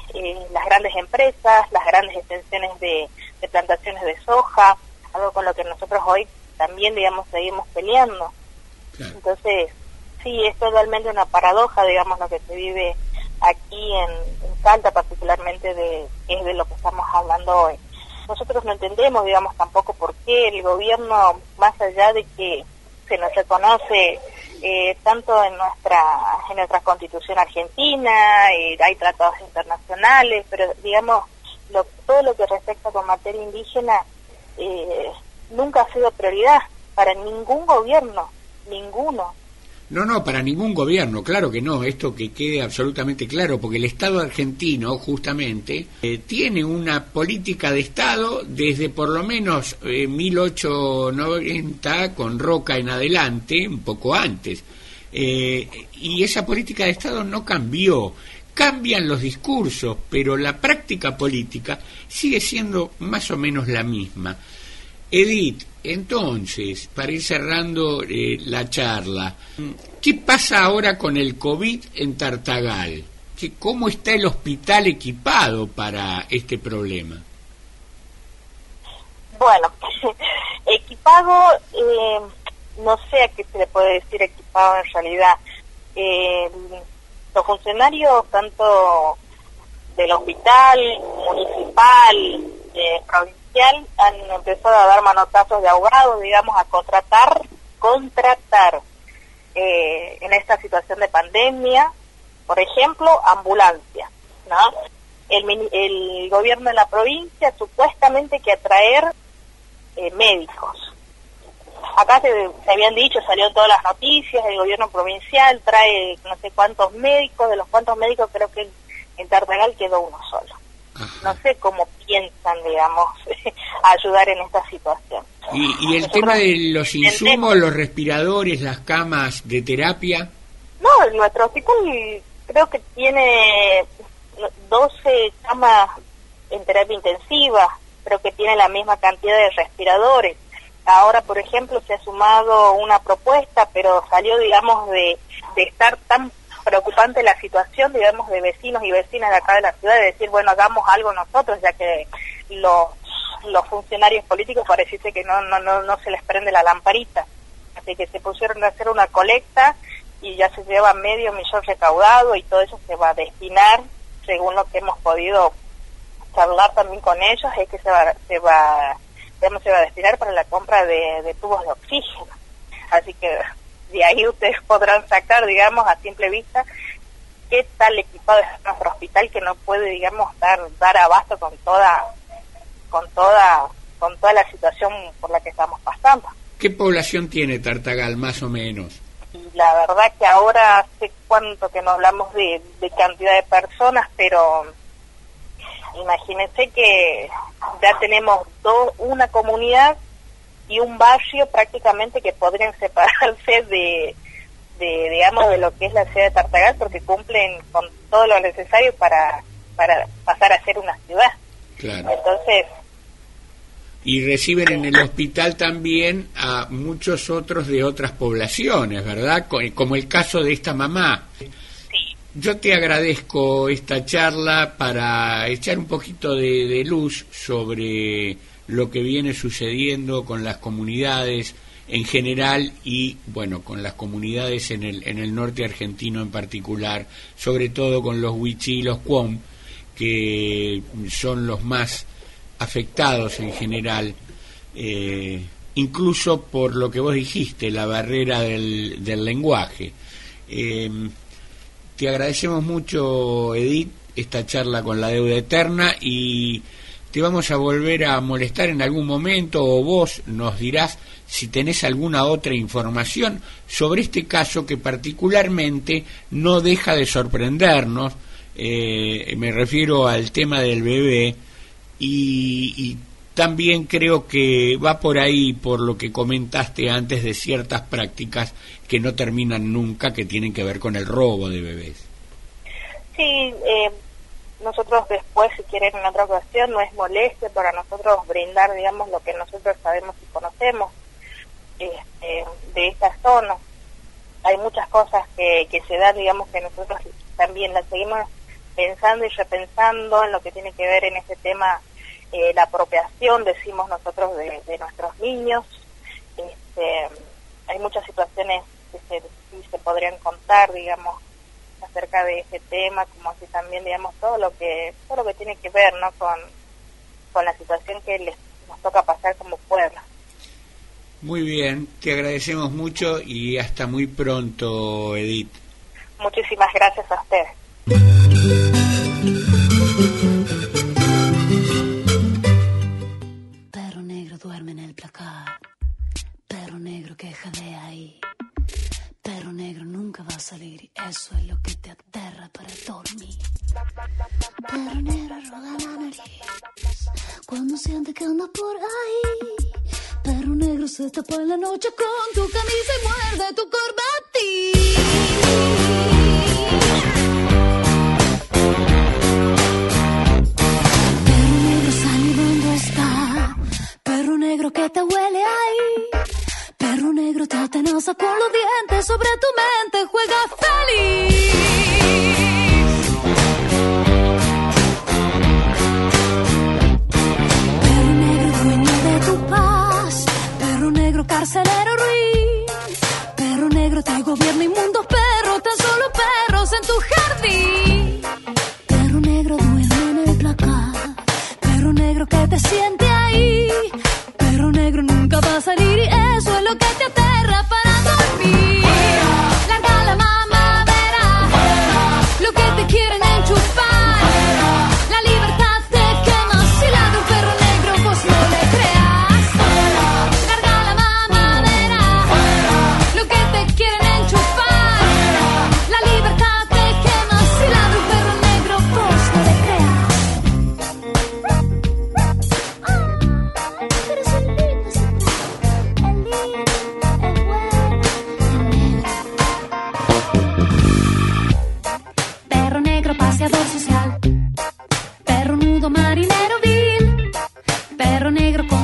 empresas, las grandes extensiones de plantaciones de soja, algo con lo que nosotros hoy también, digamos, seguimos peleando. Claro. Entonces, sí, es totalmente una paradoja, digamos, lo que se vive aquí en Salta, particularmente es de lo que estamos hablando hoy. Nosotros no entendemos, digamos, tampoco por qué el gobierno, más allá de que se nos reconoce tanto en nuestra Constitución argentina, hay tratados internacionales, pero digamos, todo lo que respecta con materia indígena nunca ha sido prioridad para ningún gobierno, ninguno. No, para ningún gobierno, claro que no, esto que quede absolutamente claro, porque el Estado argentino, justamente, tiene una política de Estado desde por lo menos 1890, con Roca en adelante, un poco antes, y esa política de Estado no cambió. Cambian los discursos, pero la práctica política sigue siendo más o menos la misma. Edith, entonces, para ir cerrando la charla, ¿qué pasa ahora con el COVID en Tartagal? ¿Cómo está el hospital equipado para este problema? Bueno, equipado, no sé a qué se le puede decir equipado en realidad. Los funcionarios, tanto del hospital, municipal, provincial, han empezado a dar manotazos de ahogados, digamos, a contratar en esta situación de pandemia, por ejemplo, ambulancias, ¿no? El gobierno de la provincia supuestamente que atraer médicos. Acá se habían dicho, salió en todas las noticias, el gobierno provincial trae no sé cuántos médicos, de los cuantos médicos creo que en Tartagal quedó uno solo. No sé cómo piensan, digamos, ayudar en esta situación. ¿Y el tema de los insumos, los respiradores, las camas de terapia? No, nuestro hospital creo que tiene 12 camas en terapia intensiva, creo que tiene la misma cantidad de respiradores. Ahora, por ejemplo, se ha sumado una propuesta, pero salió, digamos, de estar tan preocupante la situación, digamos, de vecinos y vecinas de acá de la ciudad, de decir, bueno, hagamos algo nosotros, ya que los funcionarios políticos pareciese que no se les prende la lamparita. Así que se pusieron a hacer una colecta y ya se lleva $500,000 recaudado y todo eso se va a destinar, según lo que hemos podido charlar también con ellos, es que se va a destinar para la compra de tubos de oxígeno. Así que de ahí ustedes podrán sacar, digamos, a simple vista, qué tal equipado es nuestro hospital, que no puede, digamos, dar abasto con toda la situación por la que estamos pasando. ¿Qué población tiene Tartagal, más o menos? Y la verdad que ahora hace cuánto que no hablamos de cantidad de personas, pero imagínense que ya tenemos una comunidad y un barrio prácticamente que podrían separarse de digamos, de lo que es la ciudad de Tartagal, porque cumplen con todo lo necesario para pasar a ser una ciudad. Claro. Entonces, y reciben en el hospital también a muchos otros de otras poblaciones, ¿verdad? Como el caso de esta mamá. Sí. Yo te agradezco esta charla para echar un poquito de luz sobre lo que viene sucediendo con las comunidades en general y, bueno, con las comunidades en el norte argentino en particular, sobre todo con los wichí y los cuom, que son los más afectados en general, incluso por lo que vos dijiste, la barrera del lenguaje. Te agradecemos mucho, Edith, esta charla con La Deuda Eterna, y te vamos a volver a molestar en algún momento, o vos nos dirás si tenés alguna otra información sobre este caso que particularmente no deja de sorprendernos. Me refiero al tema del bebé, y también creo que va por ahí, por lo que comentaste antes, de ciertas prácticas que no terminan nunca, que tienen que ver con el robo de bebés. Sí, nosotros después, si quieren en otra ocasión, no es molestia para nosotros brindar, digamos, lo que nosotros sabemos y conocemos de esta zona. Hay muchas cosas que se dan, digamos, que nosotros también las seguimos pensando y repensando en lo que tiene que ver en este tema, la apropiación, decimos nosotros, de nuestros niños. Hay muchas situaciones que se podrían contar, digamos, acerca de este tema, como así también, digamos, todo lo que tiene que ver, ¿no?, con la situación que nos toca pasar como pueblo. Muy bien, te agradecemos mucho y hasta muy pronto, Edith. Muchísimas gracias a ustedes. Perro negro duerme en el placar, perro negro que jadea ahí, perro negro nunca va a salir y eso es lo que te aterra para dormir. Perro negro roda la nariz cuando siente que anda por ahí. Perro negro se tapa en la noche con tu camisa y muerde tu corbatín. Perro negro sabe dónde está, perro negro que te huele ahí. Perro negro te atenaza con los dientes, sobre tu mente juega feliz. Perro negro dueño de tu paz, perro negro carcelero ruin. Perro negro te gobierna inmundos perros, tan solo perros en tu jardín. Perro negro duerme en el placar, perro negro que te siente ahí. Perro negro nunca va a salir y eso es lo que te aterra para dormir. Larga la mamadera, lo que te quieren enchufar. La libertad te quema, si ladra un perro negro vos no le creas.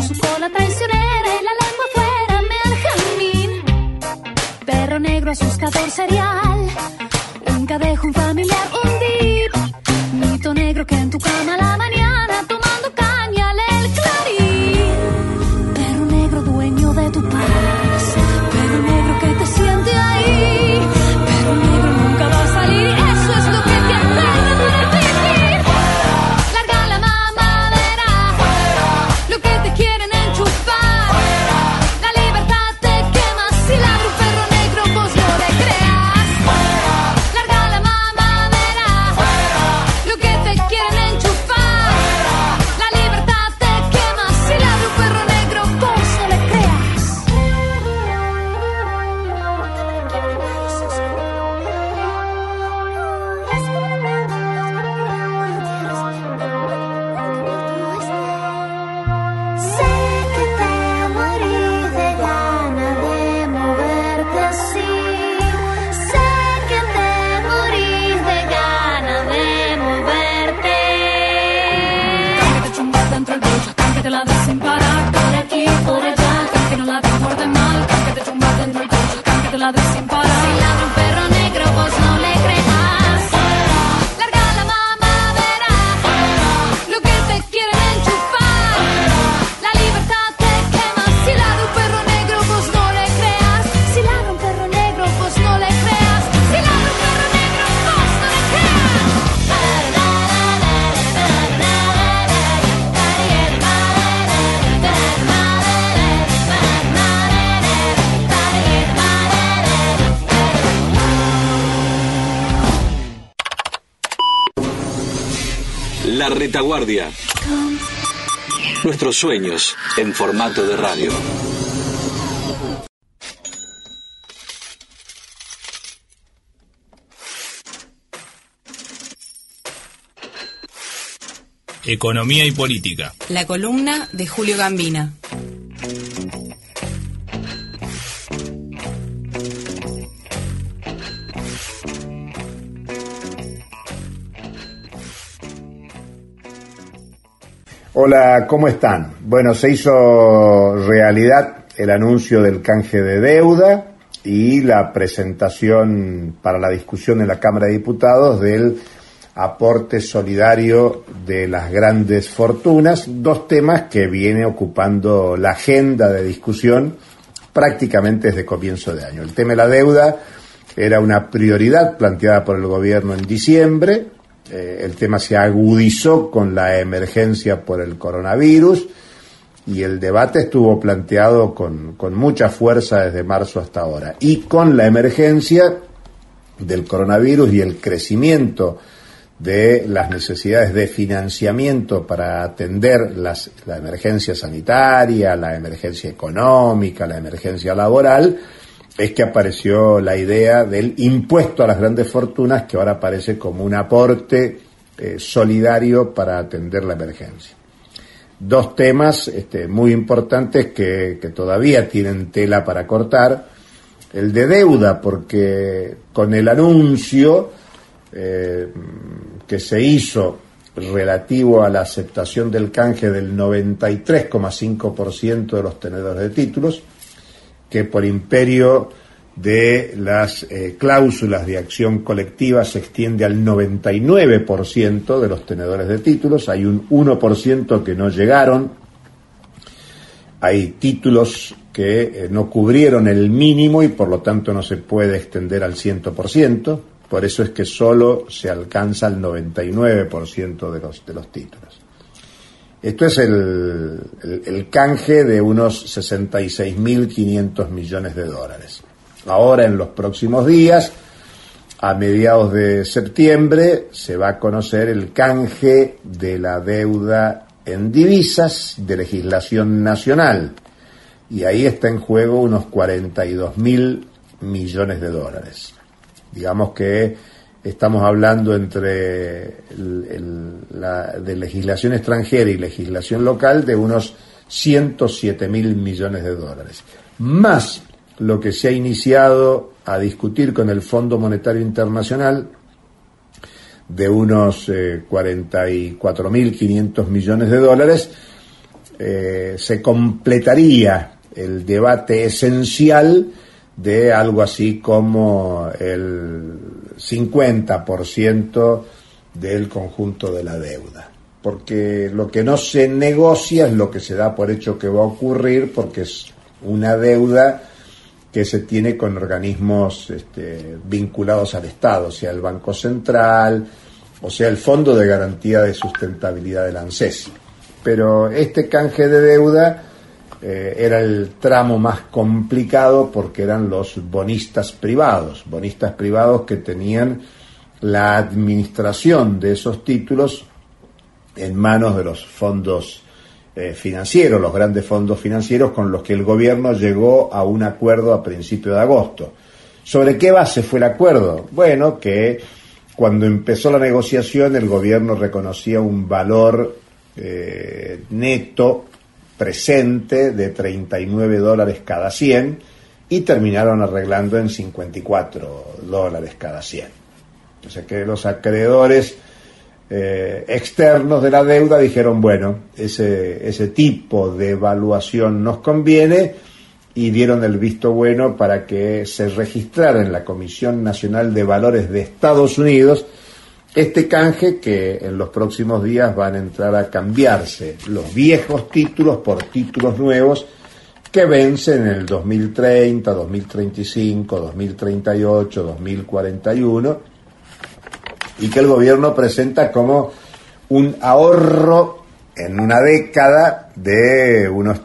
su cola traicionera y la lengua fuera me al jazmín. Perro negro asustador serial, un cadejo, un familiar, un dip. Mito negro que en tu cama a la mañana tomando caña lee el Clarín. Perro negro dueño de tu paz, perro negro que te siente ahí. Perro negro nunca va a salir, eso es lo que te aterra para vivir. Larga la mamadera, lo que te quieren enchufar. La libertad te quema si ladra un perro negro, vos no le creas. Larga la mamadera, lo que te quieren enchufar. La libertad te quema si ladra un perro negro, vos no le creas. Sé que te morís de gana de moverte así. Sé que te morís de gana de moverte. Que te chumbas dentro el bolso, que te la des sin parar. Por aquí, por allá, que no la des por de mal. Que te chumbas dentro el bolso, que te la des sin parar. Si ladra un perro negro, vos no le creas. Larga la mamadera, lo que te quieren enchufar. La libertad te quema si ladra un perro negro, vos no le creas. Si ladra un perro negro, vos no le creas. Si ladra un perro negro, vos no le creas. La Retaguardia. Nuestros sueños en formato de radio. Economía y política. La columna de Julio Gambina. Hola, ¿cómo están? Bueno, se hizo realidad el anuncio del canje de deuda y la presentación para la discusión en la Cámara de Diputados del aporte solidario de las grandes fortunas, dos temas que viene ocupando la agenda de discusión prácticamente desde comienzo de año. El tema de la deuda era una prioridad planteada por el gobierno en diciembre. El tema se agudizó con la emergencia por el coronavirus y el debate estuvo planteado con mucha fuerza desde marzo hasta ahora. Y con la emergencia del coronavirus y el crecimiento de las necesidades de financiamiento para atender la emergencia sanitaria, la emergencia económica, la emergencia laboral, es que apareció la idea del impuesto a las grandes fortunas, que ahora aparece como un aporte solidario para atender la emergencia. Dos temas muy importantes que todavía tienen tela para cortar. El de deuda, porque con el anuncio que se hizo relativo a la aceptación del canje del 93,5% de los tenedores de títulos, que por imperio de las cláusulas de acción colectiva se extiende al 99% de los tenedores de títulos. Hay un 1% que no llegaron. Hay títulos que no cubrieron el mínimo y por lo tanto no se puede extender al 100%. Por eso es que solo se alcanza el 99% de los títulos. Esto es el canje de unos 66.500 millones de dólares. Ahora, en los próximos días, a mediados de septiembre, se va a conocer el canje de la deuda en divisas de legislación nacional. Y ahí está en juego unos 42.000 millones de dólares. Digamos que estamos hablando entre de legislación extranjera y legislación local de unos 107.000 millones de dólares. Más lo que se ha iniciado a discutir con el Fondo Monetario Internacional de unos 44.500 millones de dólares, se completaría el debate esencial de algo así como el 50% del conjunto de la deuda. Porque lo que no se negocia es lo que se da por hecho que va a ocurrir, porque es una deuda que se tiene con organismos vinculados al Estado, sea el Banco Central, o sea el Fondo de Garantía de Sustentabilidad del ANSES. Pero este canje de deuda era el tramo más complicado porque eran los bonistas privados que tenían la administración de esos títulos en manos de los fondos financieros, los grandes fondos financieros con los que el gobierno llegó a un acuerdo a principios de agosto. ¿Sobre qué base fue el acuerdo? Bueno, que cuando empezó la negociación el gobierno reconocía un valor neto presente de $39 cada 100 y terminaron arreglando en $54 cada 100. O sea que los acreedores externos de la deuda dijeron, bueno, ese tipo de evaluación nos conviene, y dieron el visto bueno para que se registrara en la Comisión Nacional de Valores de Estados Unidos este canje, que en los próximos días van a entrar a cambiarse los viejos títulos por títulos nuevos que vencen en el 2030, 2035, 2038, 2041, y que el gobierno presenta como un ahorro en una década de unos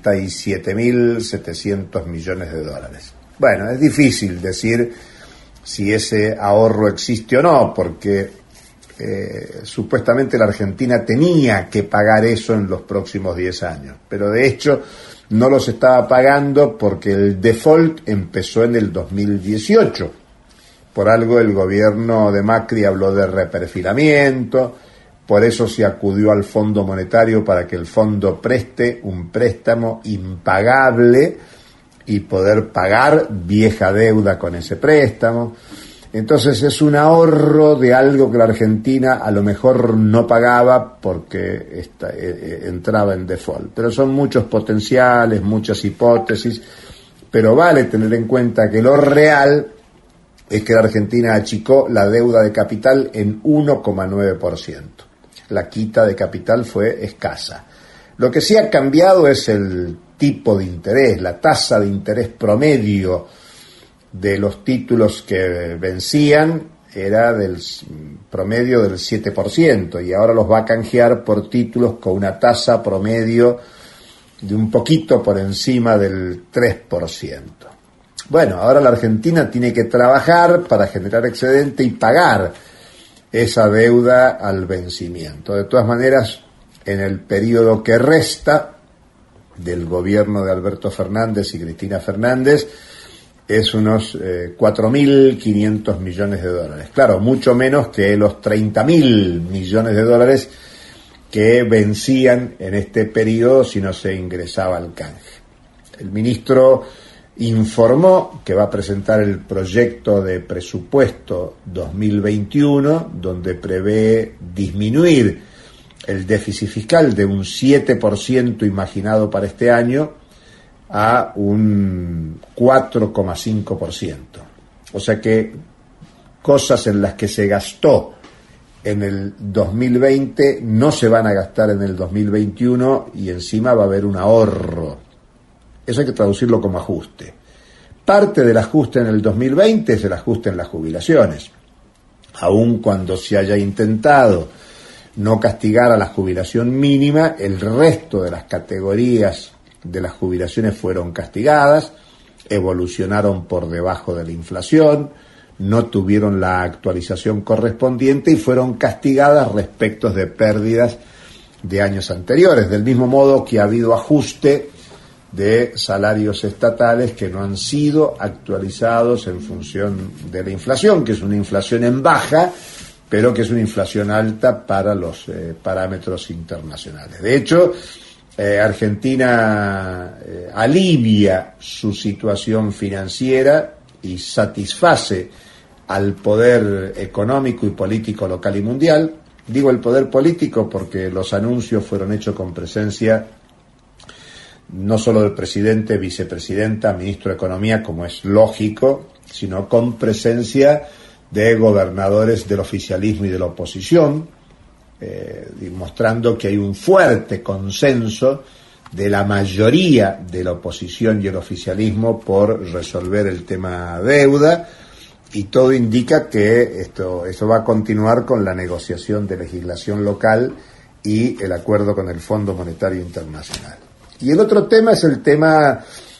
37.700 millones de dólares. Bueno, es difícil decir si ese ahorro existe o no, porque supuestamente la Argentina tenía que pagar eso en los próximos 10 años, pero de hecho no los estaba pagando porque el default empezó en el 2018. Por algo el gobierno de Macri habló de reperfilamiento, por eso se acudió al Fondo Monetario para que el fondo preste un préstamo impagable y poder pagar vieja deuda con ese préstamo. Entonces es un ahorro de algo que la Argentina a lo mejor no pagaba porque entraba en default. Pero son muchos potenciales, muchas hipótesis, pero vale tener en cuenta que lo real es que la Argentina achicó la deuda de capital en 1,9%. La quita de capital fue escasa. Lo que sí ha cambiado es el tipo de interés, la tasa de interés promedio de los títulos que vencían era del promedio del 7%, y ahora los va a canjear por títulos con una tasa promedio de un poquito por encima del 3%. Bueno, ahora la Argentina tiene que trabajar para generar excedente y pagar esa deuda al vencimiento. De todas maneras, en el periodo que resta del gobierno de Alberto Fernández y Cristina Fernández, es unos 4.500 millones de dólares. Claro, mucho menos que los 30.000 millones de dólares que vencían en este periodo si no se ingresaba al canje. El ministro informó que va a presentar el proyecto de presupuesto 2021, donde prevé disminuir el déficit fiscal de un 7% imaginado para este año a un 4,5%. O sea que cosas en las que se gastó en el 2020 no se van a gastar en el 2021 y encima va a haber un ahorro. Eso hay que traducirlo como ajuste. Parte del ajuste en el 2020 es el ajuste en las jubilaciones. Aun cuando se haya intentado no castigar a la jubilación mínima, el resto de las categorías de las jubilaciones fueron castigadas, evolucionaron por debajo de la inflación, no tuvieron la actualización correspondiente y fueron castigadas respecto de pérdidas de años anteriores, del mismo modo que ha habido ajuste de salarios estatales que no han sido actualizados en función de la inflación, que es una inflación en baja, pero que es una inflación alta para los parámetros internacionales. De hecho, Argentina alivia su situación financiera y satisface al poder económico y político local y mundial. Digo el poder político porque los anuncios fueron hechos con presencia no solo del presidente, vicepresidenta, ministro de Economía, como es lógico, sino con presencia de gobernadores del oficialismo y de la oposición, demostrando que hay un fuerte consenso de la mayoría de la oposición y el oficialismo por resolver el tema deuda, y todo indica que esto va a continuar con la negociación de legislación local y el acuerdo con el Fondo Monetario Internacional. Y el otro tema es el tema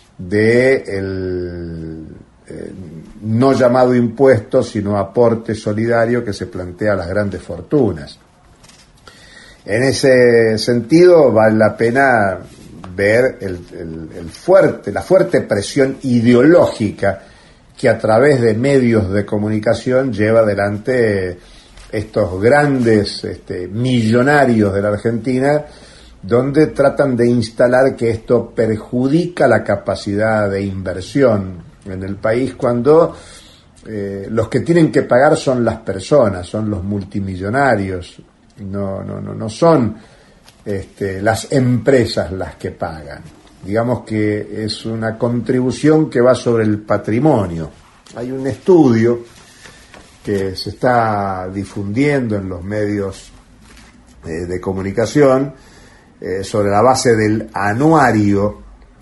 de no llamado impuesto, sino aporte solidario que se plantea a las grandes fortunas. En ese sentido vale la pena ver la fuerte presión ideológica que a través de medios de comunicación lleva adelante estos grandes millonarios de la Argentina, donde tratan de instalar que esto perjudica la capacidad de inversión en el país, cuando los que tienen que pagar son las personas, son los multimillonarios, no son las empresas las que pagan. Digamos que es una contribución que va sobre el patrimonio. Hay un estudio que se está difundiendo en los medios de comunicación sobre la base del anuario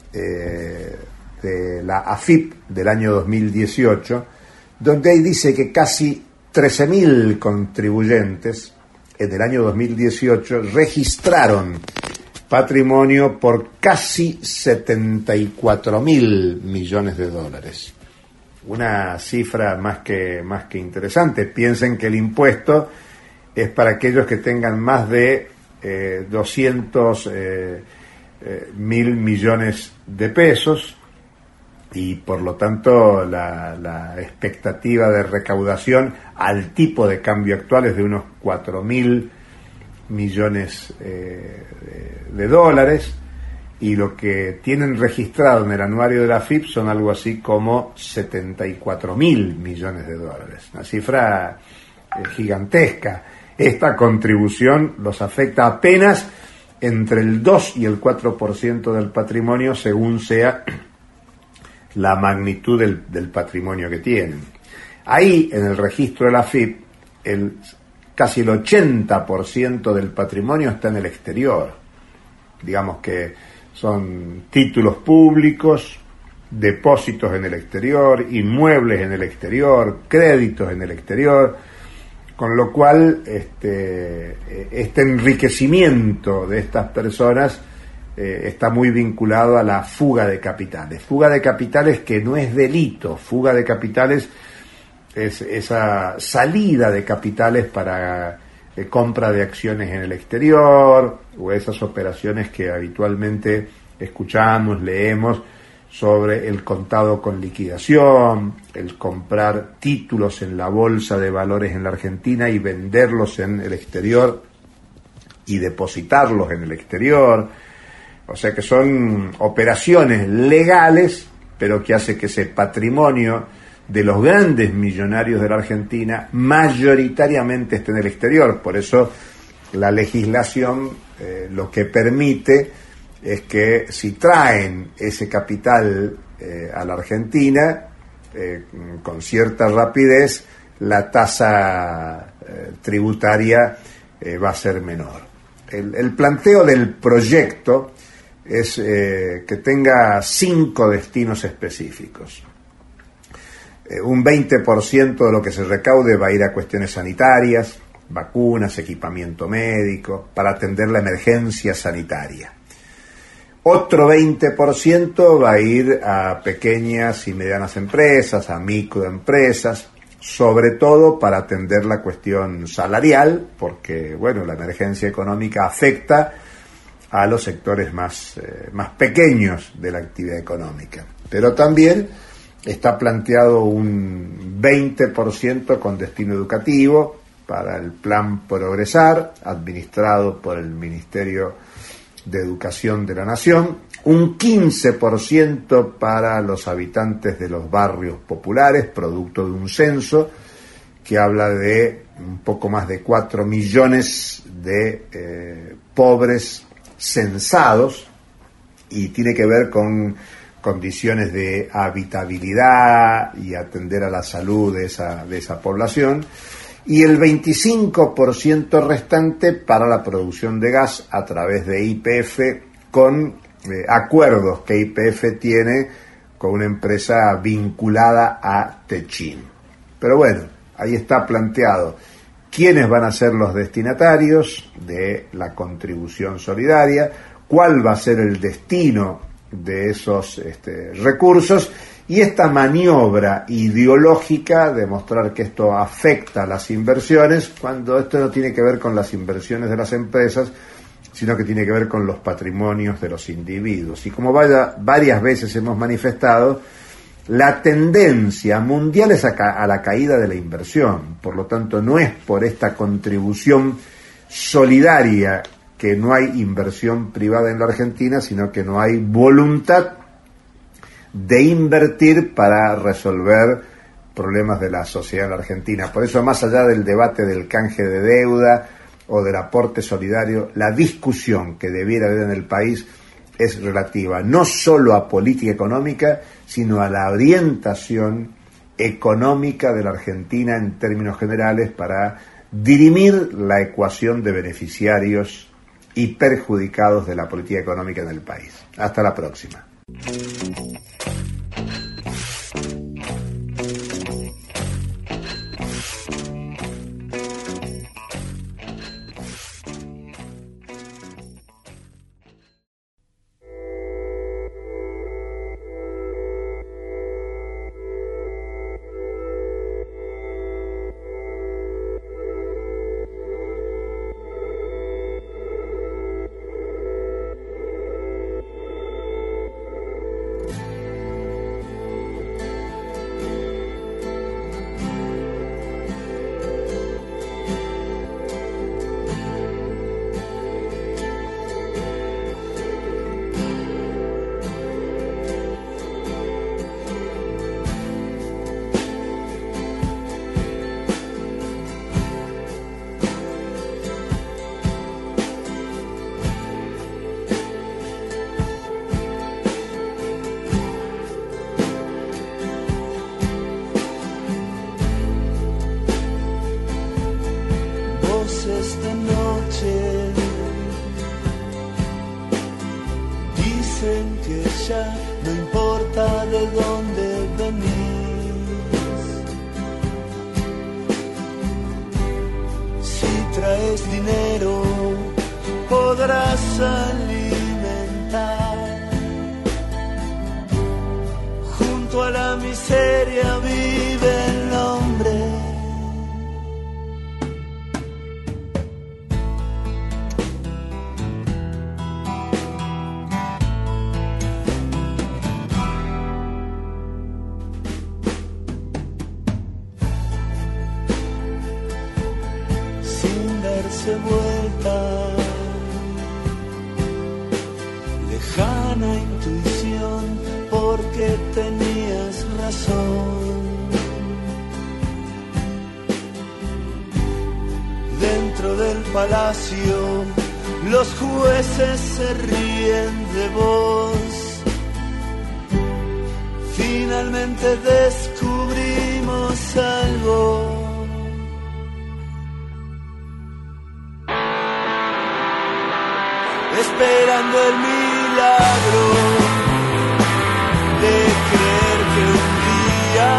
de la AFIP del año 2018, donde ahí dice que casi 13.000 contribuyentes en el año 2018 registraron patrimonio por casi 74.000 millones de dólares. Una cifra más que interesante. Piensen que el impuesto es para aquellos que tengan más de 200.000 millones de pesos, y por lo tanto la expectativa de recaudación al tipo de cambio actual es de unos 4.000 millones de dólares, y lo que tienen registrado en el anuario de la AFIP son algo así como 74.000 millones de dólares. Una cifra gigantesca. Esta contribución los afecta apenas entre el 2 y el 4% del patrimonio, según sea la magnitud del patrimonio que tienen. Ahí, en el registro de la AFIP, casi el 80% del patrimonio está en el exterior. Digamos que son títulos públicos, depósitos en el exterior, inmuebles en el exterior, créditos en el exterior, con lo cual este enriquecimiento de estas personas está muy vinculado a la fuga de capitales. Fuga de capitales que no es delito, fuga de capitales es esa salida de capitales para compra de acciones en el exterior, o esas operaciones que habitualmente escuchamos, leemos sobre el contado con liquidación, el comprar títulos en la bolsa de valores en la Argentina y venderlos en el exterior y depositarlos en el exterior. O sea que son operaciones legales, pero que hace que ese patrimonio de los grandes millonarios de la Argentina mayoritariamente esté en el exterior. Por eso la legislación lo que permite es que si traen ese capital a la Argentina con cierta rapidez, la tasa tributaria va a ser menor. El planteo del proyecto es que tenga 5 destinos específicos. Un 20% de lo que se recaude va a ir a cuestiones sanitarias, vacunas, equipamiento médico, para atender la emergencia sanitaria. Otro 20% va a ir a pequeñas y medianas empresas, a microempresas, sobre todo para atender la cuestión salarial, porque la emergencia económica afecta a los sectores más pequeños de la actividad económica. Pero también está planteado un 20% con destino educativo para el Plan Progresar, administrado por el Ministerio de Educación de la Nación, un 15% para los habitantes de los barrios populares, producto de un censo que habla de un poco más de 4 millones de pobres censados, y tiene que ver con condiciones de habitabilidad y atender a la salud de esa población, y el 25% restante para la producción de gas a través de YPF, con acuerdos que YPF tiene con una empresa vinculada a Techin. Pero bueno, ahí está planteado quiénes van a ser los destinatarios de la contribución solidaria, cuál va a ser el destino de esos recursos, y esta maniobra ideológica de mostrar que esto afecta a las inversiones, cuando esto no tiene que ver con las inversiones de las empresas, sino que tiene que ver con los patrimonios de los individuos. Y como varias veces hemos manifestado, la tendencia mundial es a la caída de la inversión. Por lo tanto, no es por esta contribución solidaria que no hay inversión privada en la Argentina, sino que no hay voluntad de invertir para resolver problemas de la sociedad en la Argentina. Por eso, más allá del debate del canje de deuda o del aporte solidario, la discusión que debiera haber en el país es relativa no solo a política económica, sino a la orientación económica de la Argentina en términos generales, para dirimir la ecuación de beneficiarios y perjudicados de la política económica en el país. Hasta la próxima. Esta noche dicen que ya no importa de dónde venís, si traes dinero podrás alimentar, junto a la miseria vive el hombre. Vuelta, lejana intuición, porque tenías razón. Dentro del palacio los jueces se ríen de vos. Finalmente descubrimos algo. Esperando el milagro de creer que un día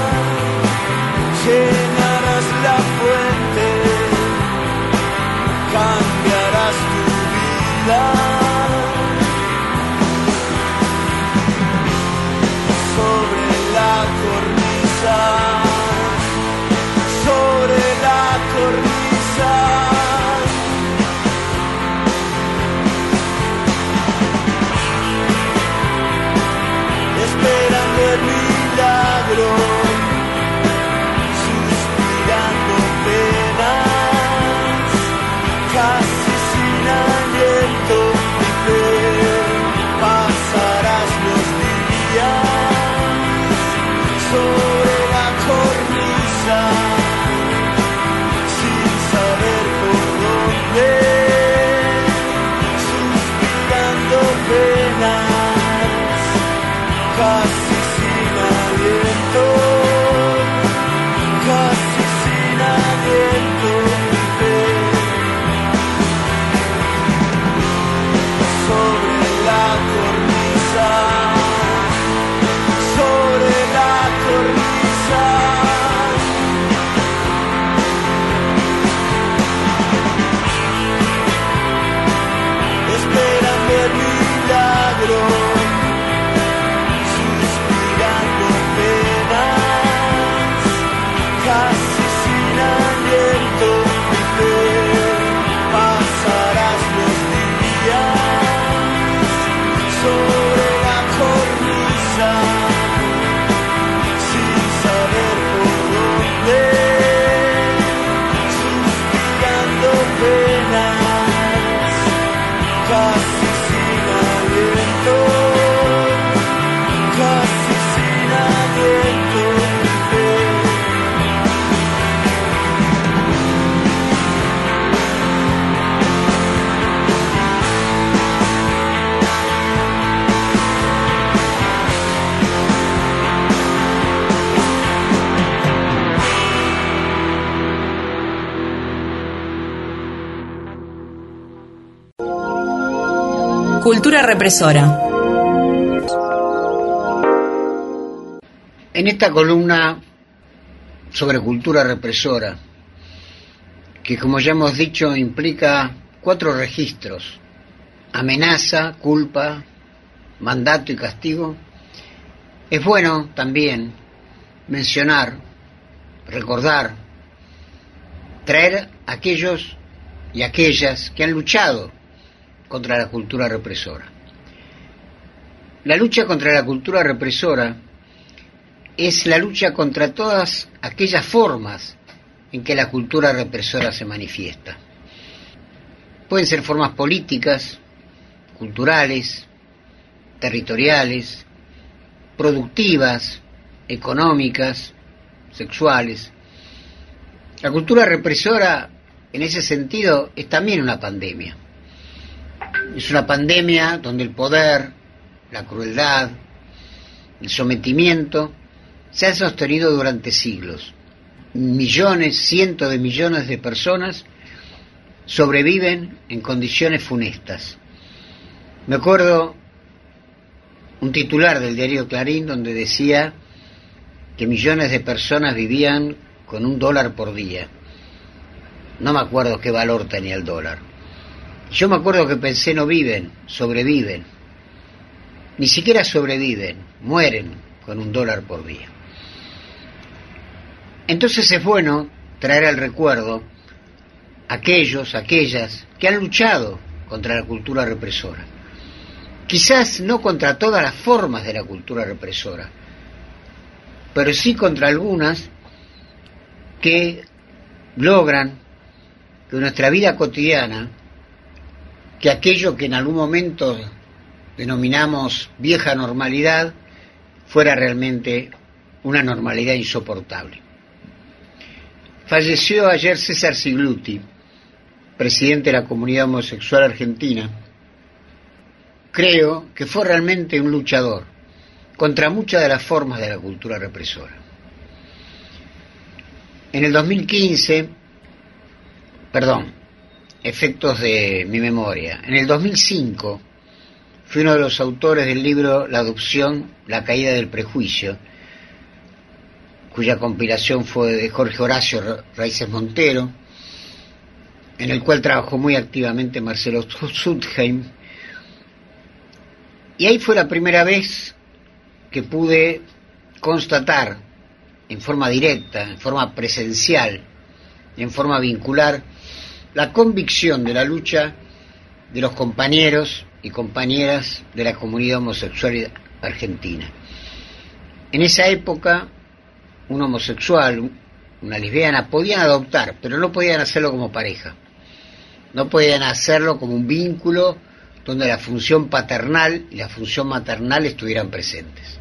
llenarás la fuente, cambiarás tu vida. Sobre la cornisa, sobre la cornisa. cabeza, sin saber por dónde, suspirando penas, casi sin aliento, casi sin aliento. Cultura represora. En esta columna sobre cultura represora, que como ya hemos dicho implica 4 registros: amenaza, culpa, mandato y castigo, es bueno también mencionar, recordar, traer a aquellos y aquellas que han luchado contra la cultura represora. La lucha contra la cultura represora es la lucha contra todas aquellas formas en que la cultura represora se manifiesta. Pueden ser formas políticas, culturales, territoriales, productivas, económicas, sexuales. La cultura represora, en ese sentido, es también una pandemia. Es una pandemia donde el poder, la crueldad, el sometimiento se han sostenido durante siglos. Millones, cientos de millones de personas sobreviven en condiciones funestas. Me acuerdo un titular del diario Clarín donde decía que millones de personas vivían con $1 por día. No me acuerdo qué valor tenía el dólar. Yo me acuerdo que pensé, no viven, sobreviven. Ni siquiera sobreviven, mueren con $1 por día. Entonces es bueno traer al recuerdo aquellos, aquellas que han luchado contra la cultura represora. Quizás no contra todas las formas de la cultura represora, pero sí contra algunas que logran que nuestra vida cotidiana, que aquello que en algún momento denominamos vieja normalidad, fuera realmente una normalidad insoportable. Falleció ayer César Sigluti, presidente de la comunidad homosexual argentina. Creo que fue realmente un luchador contra muchas de las formas de la cultura represora. En el 2015, efectos de mi memoria. En el 2005 fui uno de los autores del libro La adopción, la caída del prejuicio, cuya compilación fue de Jorge Horacio Raíces Montero, en el cual trabajó muy activamente Marcelo Sudheim. Y ahí fue la primera vez que pude constatar en forma directa, en forma presencial, en forma vincular, la convicción de la lucha de los compañeros y compañeras de la comunidad homosexual argentina. En esa época, un homosexual, una lesbiana, podían adoptar, pero no podían hacerlo como pareja. No podían hacerlo como un vínculo donde la función paternal y la función maternal estuvieran presentes.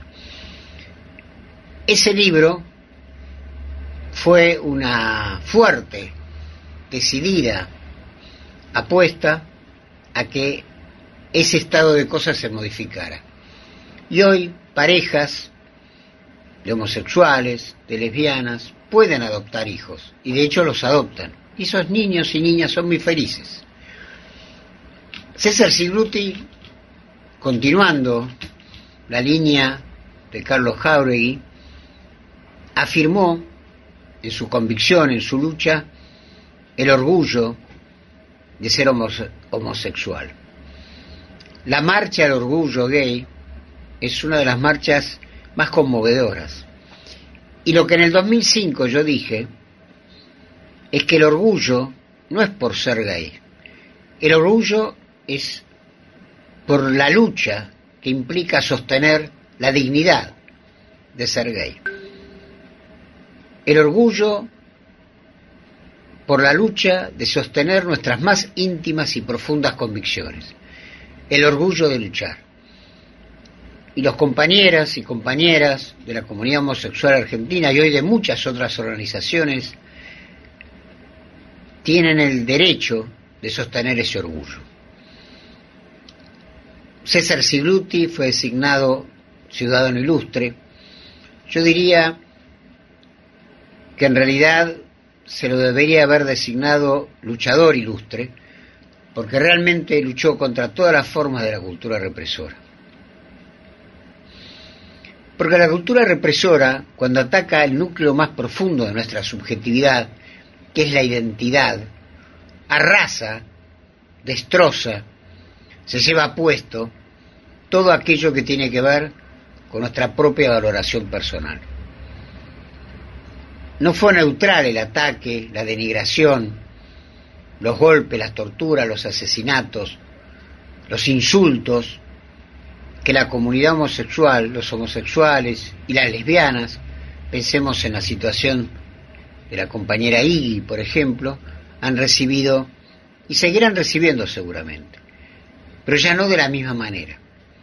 Ese libro fue una fuerte, decidida apuesta a que ese estado de cosas se modificara. Y hoy parejas de homosexuales, de lesbianas, pueden adoptar hijos, y de hecho los adoptan. Y esos niños y niñas son muy felices. César Sigluti, continuando la línea de Carlos Jáuregui, afirmó en su convicción, en su lucha, el orgullo de ser homosexual. La marcha del orgullo gay es una de las marchas más conmovedoras. Y lo que en el 2005 yo dije es que el orgullo no es por ser gay. El orgullo es por la lucha que implica sostener la dignidad de ser gay. El orgullo por la lucha de sostener nuestras más íntimas y profundas convicciones. El orgullo de luchar. Y los compañeras y compañeras de la comunidad homosexual argentina y hoy de muchas otras organizaciones tienen el derecho de sostener ese orgullo. César Sigluti fue designado ciudadano ilustre. Yo diría que en realidad se lo debería haber designado luchador ilustre, porque realmente luchó contra todas las formas de la cultura represora. Porque la cultura represora, cuando ataca el núcleo más profundo de nuestra subjetividad, que es la identidad, arrasa, destroza, se lleva puesto todo aquello que tiene que ver con nuestra propia valoración personal. No fue neutral el ataque, la denigración, los golpes, las torturas, los asesinatos, los insultos que la comunidad homosexual, los homosexuales y las lesbianas, pensemos en la situación de la compañera Iggy, por ejemplo, han recibido y seguirán recibiendo seguramente, pero ya no de la misma manera.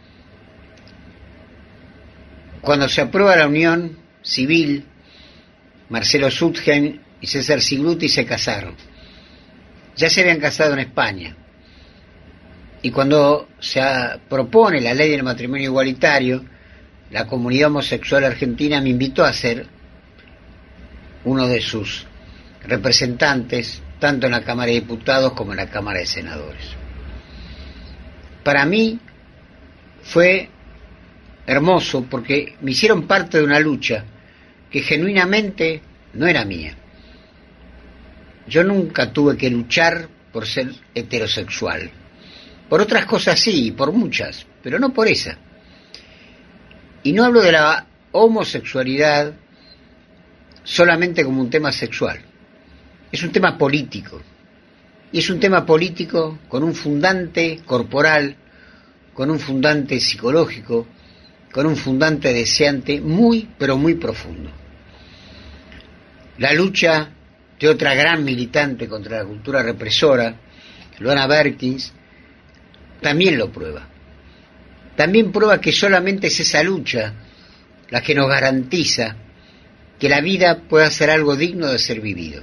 Cuando se aprueba la unión civil, Marcelo Sutgen y César Sigluti se casaron. Ya se habían casado en España. Y cuando se propone la ley del matrimonio igualitario, la comunidad homosexual argentina me invitó a ser uno de sus representantes, tanto en la Cámara de Diputados como en la Cámara de Senadores. Para mí fue hermoso porque me hicieron parte de una lucha que genuinamente no era mía. Yo nunca tuve que luchar por ser heterosexual. Por otras cosas sí, por muchas, pero no por esa. Y no hablo de la homosexualidad solamente como un tema sexual. Es un tema político. Y es un tema político con un fundante corporal, con un fundante psicológico, con un fundante deseante muy, pero muy profundo. La lucha de otra gran militante contra la cultura represora, Luana Berkins, también lo prueba. También prueba que solamente es esa lucha la que nos garantiza que la vida pueda ser algo digno de ser vivido.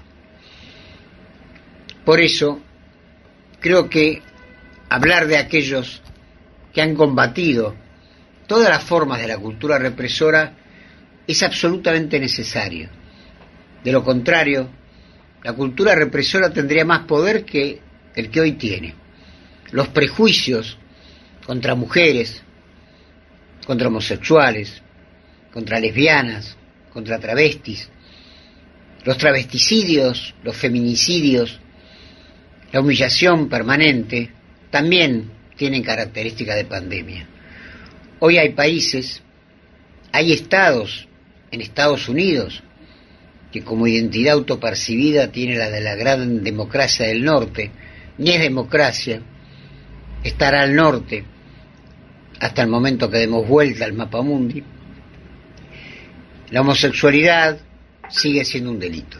Por eso, creo que hablar de aquellos que han combatido todas las formas de la cultura represora es absolutamente necesario. De lo contrario, la cultura represora tendría más poder que el que hoy tiene. Los prejuicios contra mujeres, contra homosexuales, contra lesbianas, contra travestis, los travesticidios, los feminicidios, la humillación permanente, también tienen características de pandemia. Hoy hay países, hay estados en Estados Unidos que como identidad autopercibida tiene la de la gran democracia del norte, ni es democracia, estará al norte hasta el momento que demos vuelta al mapamundi. La homosexualidad sigue siendo un delito.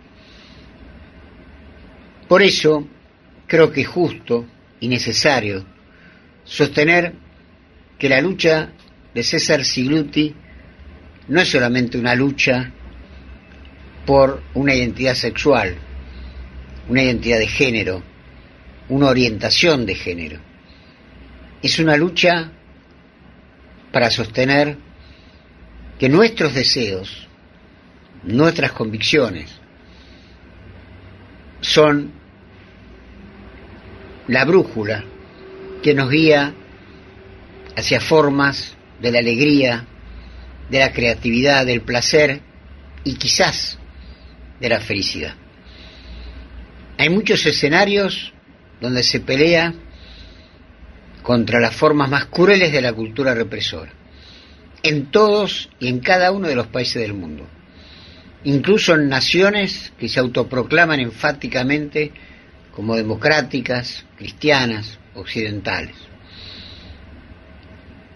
Por eso creo que es justo y necesario sostener que la lucha de César Sigluti no es solamente una lucha por una identidad sexual, una identidad de género, una orientación de género. Es una lucha para sostener que nuestros deseos, nuestras convicciones, son la brújula que nos guía hacia formas de la alegría, de la creatividad, del placer y quizás de la felicidad. Hay muchos escenarios donde se pelea contra las formas más crueles de la cultura represora, en todos y en cada uno de los países del mundo, incluso en naciones que se autoproclaman enfáticamente como democráticas, cristianas, occidentales.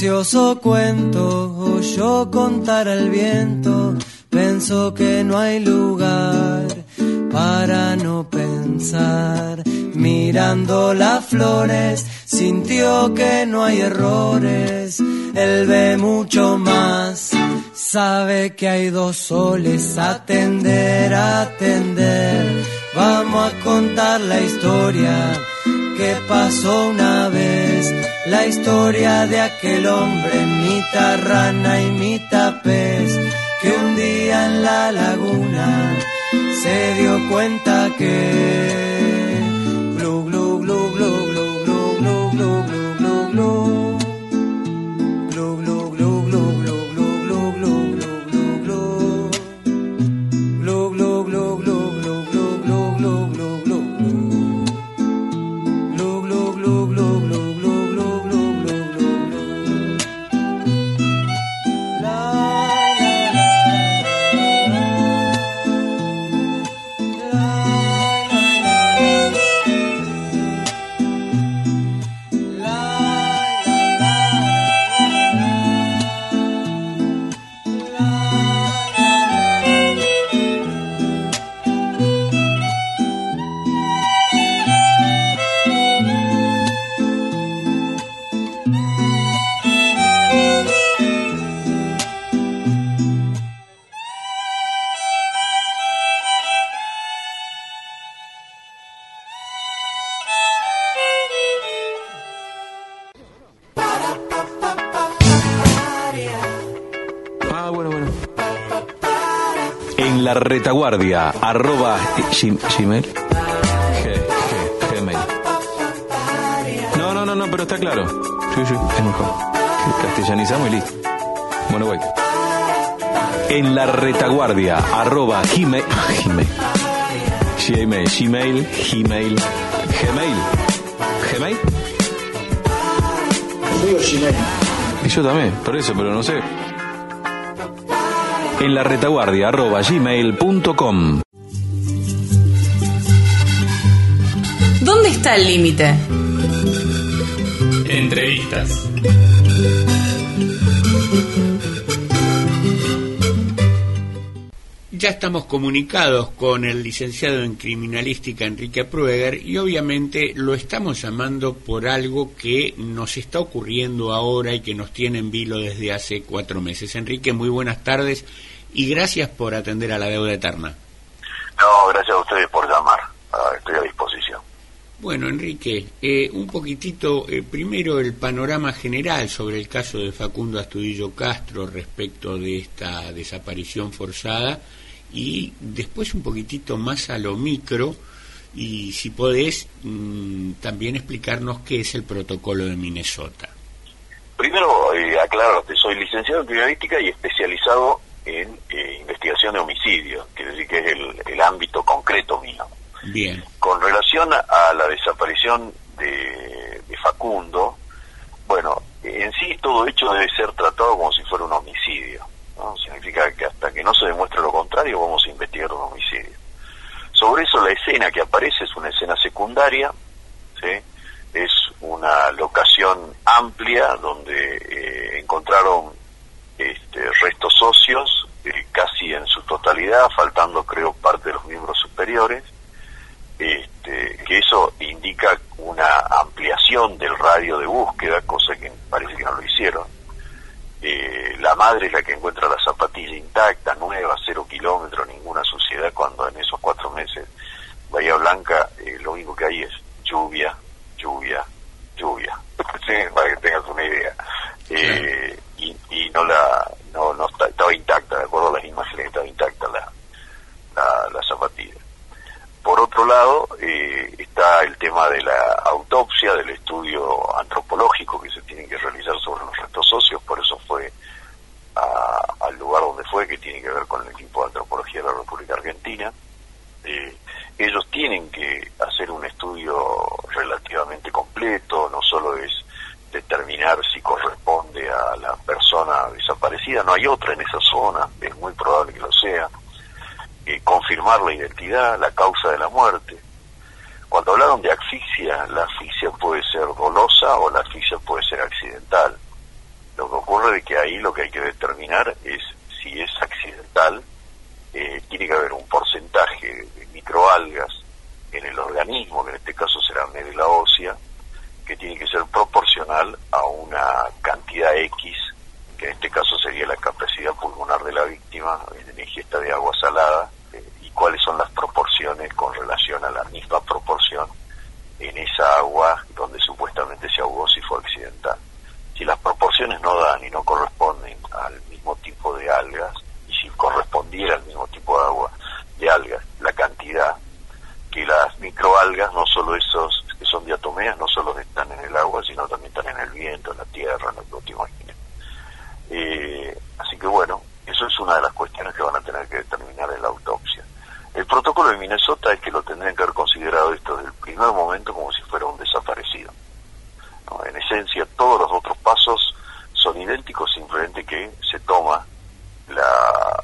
gracioso cuento oyó contar al viento, pensó que no hay lugar para no pensar. Mirando las flores, sintió que no hay errores. Él ve mucho más, sabe que hay dos soles. Atender, atender. Vamos a contar la historia que pasó una vez. La historia de aquel hombre, mitad rana y mitad pez, que un día en la laguna se dio cuenta que glu glu glu glu glu glu glu glu glu glu glu glu glu glu glu glu En la retaguardia, @gmail. Gmail. No, pero está claro. Sí, es mejor. Castellanizamos y listo. Bueno, voy. En la retaguardia, @gmail. Gmail. Digo Gmail. Y yo también, por eso, pero no sé. En la retaguardia, @gmail.com. ¿Dónde está el límite? Entrevistas. Ya estamos comunicados con el licenciado en criminalística Enrique Prueger y obviamente lo estamos llamando por algo que nos está ocurriendo ahora y que nos tiene en vilo desde hace 4 meses. Enrique, muy buenas tardes y gracias por atender a La Deuda Eterna. No, gracias a ustedes por llamar. Estoy a disposición. Bueno, Enrique, un poquitito, primero el panorama general sobre el caso de Facundo Astudillo Castro respecto de esta desaparición forzada y después un poquitito más a lo micro y si podés también explicarnos qué es el protocolo de Minnesota. Primero, aclararte, soy licenciado en criminalística y especializado en investigación de homicidio, quiere decir que es el ámbito concreto mío. Bien. Con relación a la desaparición de Facundo, bueno, en sí todo hecho debe ser tratado como si fuera un homicidio, ¿no? Significa que hasta que no se demuestre lo contrario vamos a investigar un homicidio. Sobre eso la escena que aparece es una escena secundaria, ¿sí? Es una locación amplia donde encontraron restos óseos casi en su totalidad, faltando creo parte de los miembros superiores. Que eso indica una ampliación del radio de búsqueda, cosa que parece que no lo hicieron. La madre es la que encuentra la zapatilla intacta, nueva, 0 kilómetros, ninguna suciedad, cuando en esos 4 meses Bahía Blanca lo único que hay es lluvia. Sí, para que tengas una idea. Y no estaba intacta, de acuerdo a las imágenes, estaba intacta la zapatilla. Por otro lado, está el tema de la autopsia, del estudio antropológico que se tiene que realizar sobre los restos óseos, por eso fue al lugar donde fue, que tiene que ver con el equipo de antropología de la República Argentina. Ellos tienen que hacer un estudio relativamente completo, no solo es determinar si corresponde a la persona desaparecida, no hay otra en esa zona, es muy probable que lo sea. Confirmar la identidad, la causa de la muerte. Cuando hablaron de asfixia, la asfixia puede ser dolosa o la asfixia puede ser accidental. Lo que ocurre es que ahí lo que hay que determinar es si es accidental. Tiene que haber un porcentaje de microalgas en el organismo, que en este caso será médula ósea, que tiene que ser proporcional a una cantidad X, que en este caso sería la capacidad pulmonar de la víctima en ingesta de agua salada, y cuáles son las proporciones con relación a la misma proporción en esa agua donde supuestamente se ahogó si fue accidental. Si las proporciones no dan y no corresponden al mismo tipo de algas, y si correspondiera al mismo tipo de agua de algas, la cantidad, que las microalgas, no solo esos que son diatomeas, no solo están en el agua, sino también están en el viento, en la tierra, en lo que te imagines. Así que bueno, eso es una de las cuestiones que van a tener que determinar en la autopsia. El protocolo de Minnesota es que lo tendrían que haber considerado esto desde el primer momento como si fuera un desaparecido, ¿no? En esencia, todos los otros pasos son idénticos, simplemente que se toma la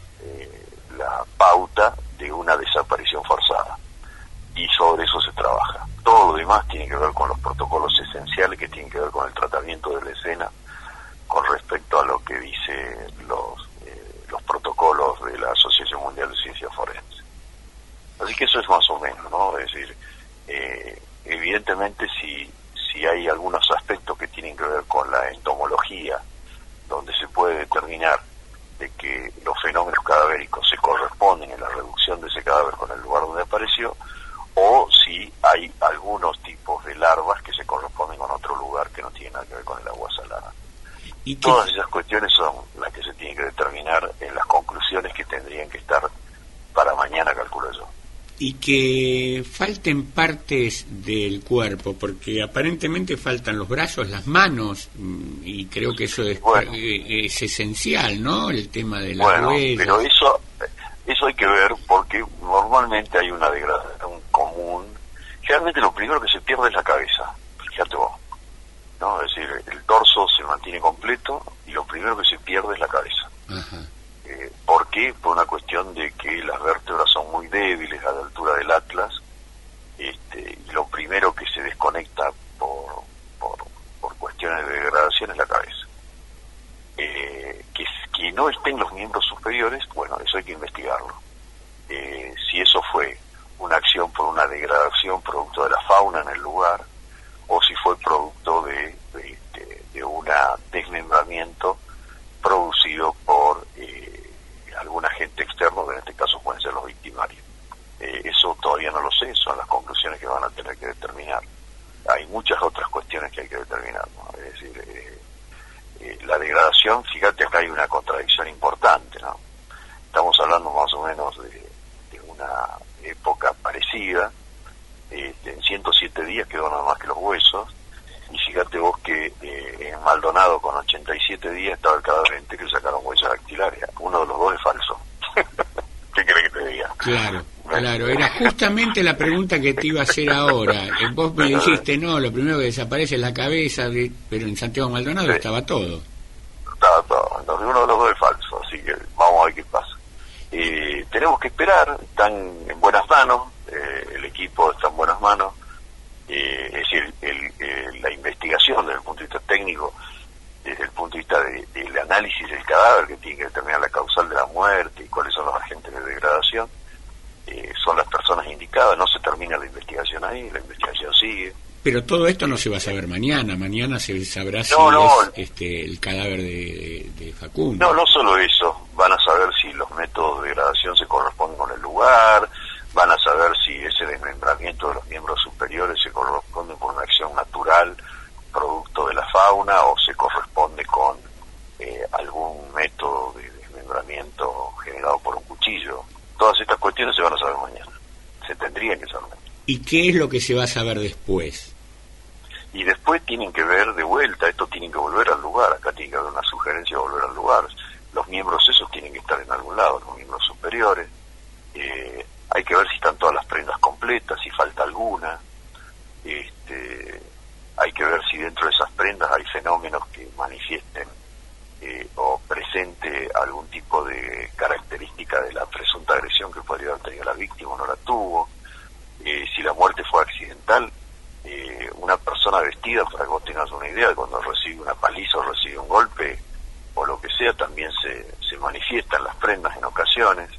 pauta de una desaparición forzada y sobre eso se trabaja. Todo lo demás tiene que ver con los protocolos esenciales, que tienen que ver con el tratamiento de la escena con respecto a lo que dice los protocolos de la Asociación Mundial de Ciencias Forenses. Así que eso es más o menos, ¿no? Es decir, evidentemente si hay algunos aspectos que tienen que ver con la entomología, donde se puede determinar de que los fenómenos cadavéricos se corresponden en la reducción de ese cadáver con el lugar donde apareció, o si hay algunos tipos de larvas que se corresponden con otro lugar que no tiene nada que ver con el agua salada. Y todas esas cuestiones son las que se tienen que determinar en las conclusiones que tendrían que estar para mañana, calculo yo. Y que falten partes del cuerpo, porque aparentemente faltan los brazos, las manos, y creo que eso es esencial, ¿no? El tema de las huellas. Pero eso hay que ver, porque normalmente hay una degradación común. Generalmente lo primero que se pierde es la cabeza, fíjate vos, ¿no? Es decir, el torso se mantiene completo y lo primero que se pierde es la cabeza. Ajá. ¿Por qué? Por una cuestión de que las vértebras son muy débiles a la altura del atlas, y lo primero que se desconecta por cuestiones de degradación es la cabeza. Que no estén los miembros superiores, bueno, eso hay que investigarlo. Si eso fue una acción por una degradación producto de la fauna en el lugar, o si fue producto de un desmembramiento producido por algún agente externo, que en este caso pueden ser los victimarios. Eso todavía no lo sé, son las conclusiones que van a tener que determinar. Hay muchas otras cuestiones que hay que determinar, ¿no? Es decir, la degradación, fíjate, acá hay una contradicción importante, ¿no? Estamos hablando más o menos de una época parecida. En 107 días quedó nada más que los huesos, y fíjate vos que en Maldonado con 87 días estaba el cadáver que le sacaron huellas dactilares. Uno de los dos es falso. ¿Qué crees que te diga? Claro, era justamente la pregunta que te iba a hacer ahora. Vos me dijiste, no, lo primero que desaparece es la cabeza, pero en Santiago Maldonado estaba todo. Estaba todo, entonces uno de los dos es falso, así que vamos a ver qué pasa. Tenemos que esperar, están en buenas manos, el equipo está en buenas manos. Es decir, la investigación desde el punto de vista técnico, desde el punto de vista del análisis del cadáver, que tiene que determinar la causal de la muerte y cuáles son los agentes de degradación, son las personas indicadas. No se termina la investigación ahí, la investigación sigue. Pero todo esto no se va a saber mañana se sabrá si es el cadáver de Facundo. No solo eso, van a saber si los métodos de degradación se corresponden con el lugar, van a saber si ese desmembramiento de los miembros superiores se corresponde con una acción natural producto de la fauna o se corresponde con algún método de desmembramiento generado por un cuchillo. Todas estas cuestiones se van a saber mañana, se tendrían que saber mañana. ¿Y qué es lo que se va a saber después? Y después tienen que ver de vuelta, esto tienen que volver al lugar, acá tiene que haber una sugerencia de volver al lugar, los miembros esos tienen que estar en algún lado, los miembros superiores, hay que ver si están todas las prendas completas, si falta alguna, hay que ver si dentro de esas prendas hay fenómenos que manifiesten o presente algún tipo de característica de la presunta agresión que podría haber tenido la víctima o no la tuvo, si la muerte fue accidental, una persona vestida, para que vos tengas una idea, cuando recibe una paliza o recibe un golpe, o lo que sea, también se manifiestan las prendas en ocasiones.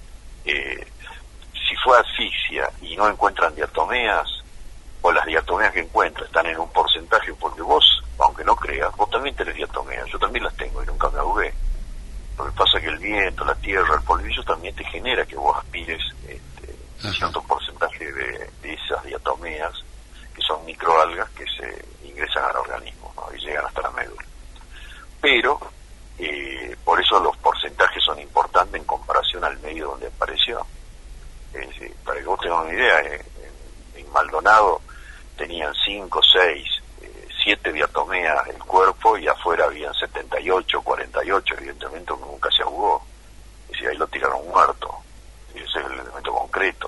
Si fue asfixia y no encuentran diatomeas, o las diatomeas que encuentran están en un porcentaje, porque vos, aunque no creas, vos también tenés diatomeas, yo también las tengo y nunca me ahogué. Lo que pasa es que el viento, la tierra, el polvillo también te genera que vos aspires cierto porcentaje de esas diatomeas, que son microalgas que se ingresan al organismo, ¿no? Y llegan hasta la médula. Pero por eso los porcentajes son importantes en comparación al medio donde apareció. Para que vos tengas una idea, en Maldonado tenían 5, 6, 7 diatomeas el cuerpo y afuera habían 78, 48, evidentemente nunca se ahogó. Es decir, ahí lo tiraron muerto. Y ese es el elemento concreto,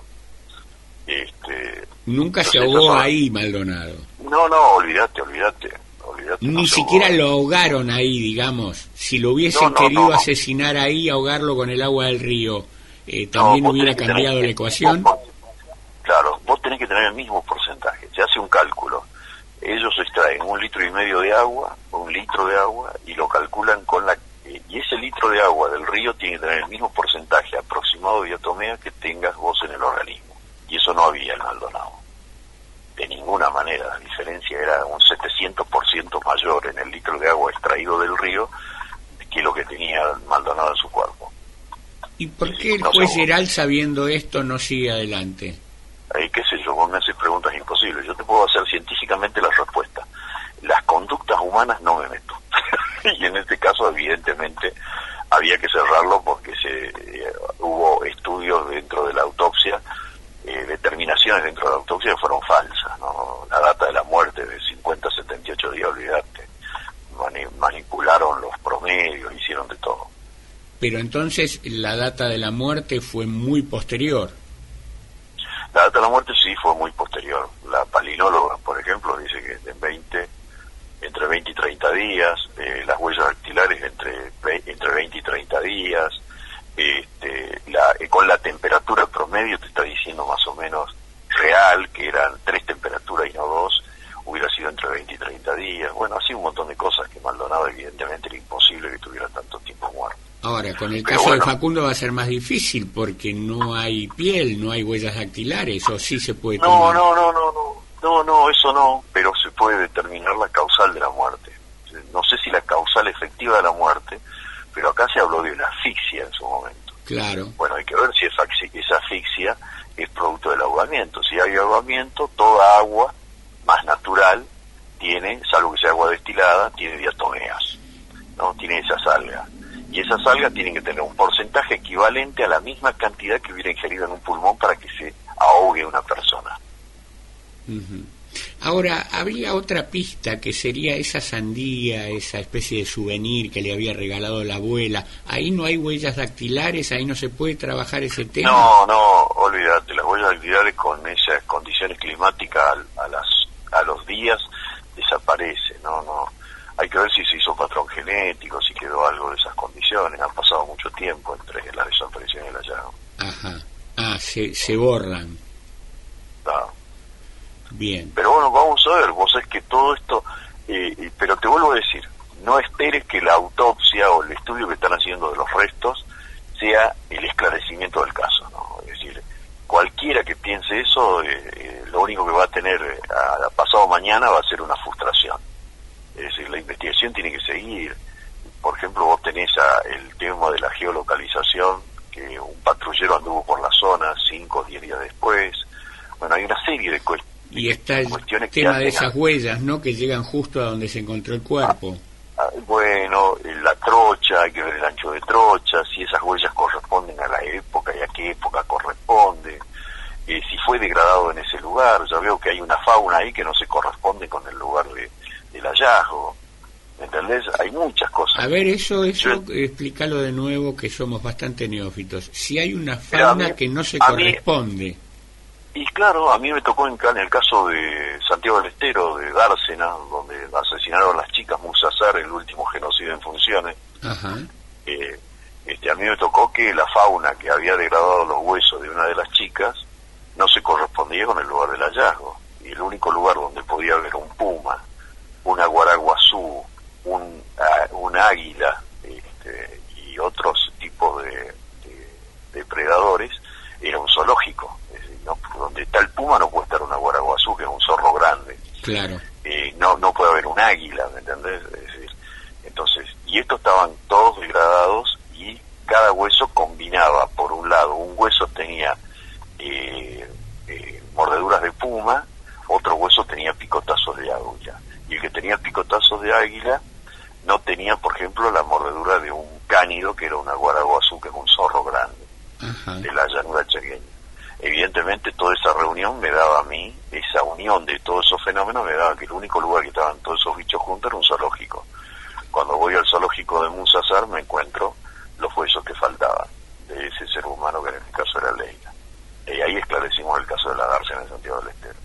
¿entendés? Nunca se ahogó ahí Maldonado. No, olvídate. Ni no siquiera lo ahogaron ahí, digamos. Si lo hubiesen querido asesinar ahí, ahogarlo con el agua del río, también hubiera cambiado la ecuación. Claro, vos tenés que tener el mismo porcentaje. Se hace un cálculo. Ellos extraen 1,5 litros de agua, 1 litro de agua, y lo calculan con y ese litro de agua del río tiene que tener el mismo porcentaje aproximado de diatomea que tengas vos en el organismo. Y eso no había en Maldonado. De ninguna manera. La diferencia era un 700% mayor en el litro de agua extraído del río que lo que tenía Maldonado en su cuerpo. ¿Y por qué el juez Geral, sabiendo esto, no sigue adelante? Qué sé yo, vos me haces preguntas imposibles. Yo te puedo hacer científicamente la respuesta. Las conductas humanas no me meto. Y en este caso, evidentemente, había que cerrarlo porque hubo estudios dentro de la autopsia, determinaciones dentro de la autopsia que fueron falsas, ¿no? La data de la muerte de 50 a 78 días, olvidate. Manipularon los promedios, hicieron de todo. Pero entonces la data de la muerte fue muy posterior. La data de la muerte sí fue muy posterior. La palinóloga, por ejemplo, dice que entre 20 y 30 días, las huellas dactilares entre 20 y 30 días, con la temperatura promedio te está diciendo más o menos real, que eran 3 temperaturas y no 2, hubiera sido entre 20 y 30 días. Bueno, así un montón de cosas que Maldonado evidentemente era imposible que tuviera tanto tiempo muerto. Ahora, con el caso de Facundo va a ser más difícil porque no hay piel, no hay huellas dactilares, o sí se puede tomar. No, eso no, pero se puede determinar la causal de la muerte. No sé si la causal efectiva de la muerte, pero acá se habló de una asfixia en su momento. Claro. Bueno, hay que ver si esa asfixia es producto del ahogamiento. Si hay ahogamiento, toda agua más natural tiene, salvo que sea agua destilada, tiene diatomeas, ¿no? Tiene esas algas. Y esas algas tienen que tener un porcentaje equivalente a la misma cantidad que hubiera ingerido en un pulmón para que se ahogue una persona. Uh-huh. Ahora, había otra pista que sería esa sandía, esa especie de souvenir que le había regalado la abuela. Ahí no hay huellas dactilares, ahí no se puede trabajar ese tema. No, olvídate, las huellas dactilares con esas condiciones climáticas a los días desaparecen, no. Hay que ver si se hizo patrón genético, si quedó algo de esas condiciones. Ha pasado mucho tiempo entre la desaparición y el hallazgo. Ajá. Se borran. Claro. Bien. Pero bueno, vamos a ver, vos sabés que todo esto, pero te vuelvo a decir, no esperes que la autopsia o el estudio que están haciendo de los restos sea el esclarecimiento del caso, ¿no? Es decir, cualquiera que piense eso, lo único que va a tener a pasado mañana va a ser una frustración. Es decir, la investigación tiene que seguir. Por ejemplo, vos tenés el tema de la geolocalización, que un patrullero anduvo por la zona 5 o 10 días después. Bueno, hay una serie de cuestiones. Y está el tema de esas huellas, ¿no?, que llegan justo a donde se encontró el cuerpo. Bueno, la trocha, hay que ver el ancho de trocha, si esas huellas corresponden a la época y a qué época corresponde, si fue degradado en ese lugar. Ya veo que hay una fauna ahí que no se corresponde con el lugar del hallazgo, ¿entendés? Hay muchas cosas. A ver, eso explícalo de nuevo, que somos bastante neófitos. Si hay una fauna que no se corresponde. Y claro, a mí me tocó en el caso de Santiago del Estero, de Dársena, donde asesinaron a las chicas Musazar, el último genocidio en funciones. Ajá. A mí me tocó que la fauna que había degradado los huesos de una de las chicas no se correspondía con el lugar del hallazgo. el único lugar donde podía haber un puma, un aguaraguazú, un águila y otros tipos de depredadores, era un zoológico. Es decir, ¿no? Donde está el puma no puede estar un aguaraguazú, que es un zorro grande. Claro. No puede haber un águila, ¿me entendés? Es decir, entonces, y estos estaban todos degradados y cada hueso combinaba, por un lado, un hueso tenía mordeduras de puma, otro hueso tenía picotazos de águila, y el que tenía picotazos de águila no tenía, por ejemplo, la mordedura de un cánido, que era un aguaraguazú, que es un zorro grande. Ajá. De la llanura chaqueña. Evidentemente toda esa reunión me daba a mí, esa unión de todos esos fenómenos me daba que el único lugar que estaban todos esos bichos juntos era un zoológico. Cuando voy al zoológico de Musasar me encuentro los huesos que faltaban de ese ser humano, que en este caso era Leila. Y ahí esclarecimos el caso de la dársena en Santiago del Estero.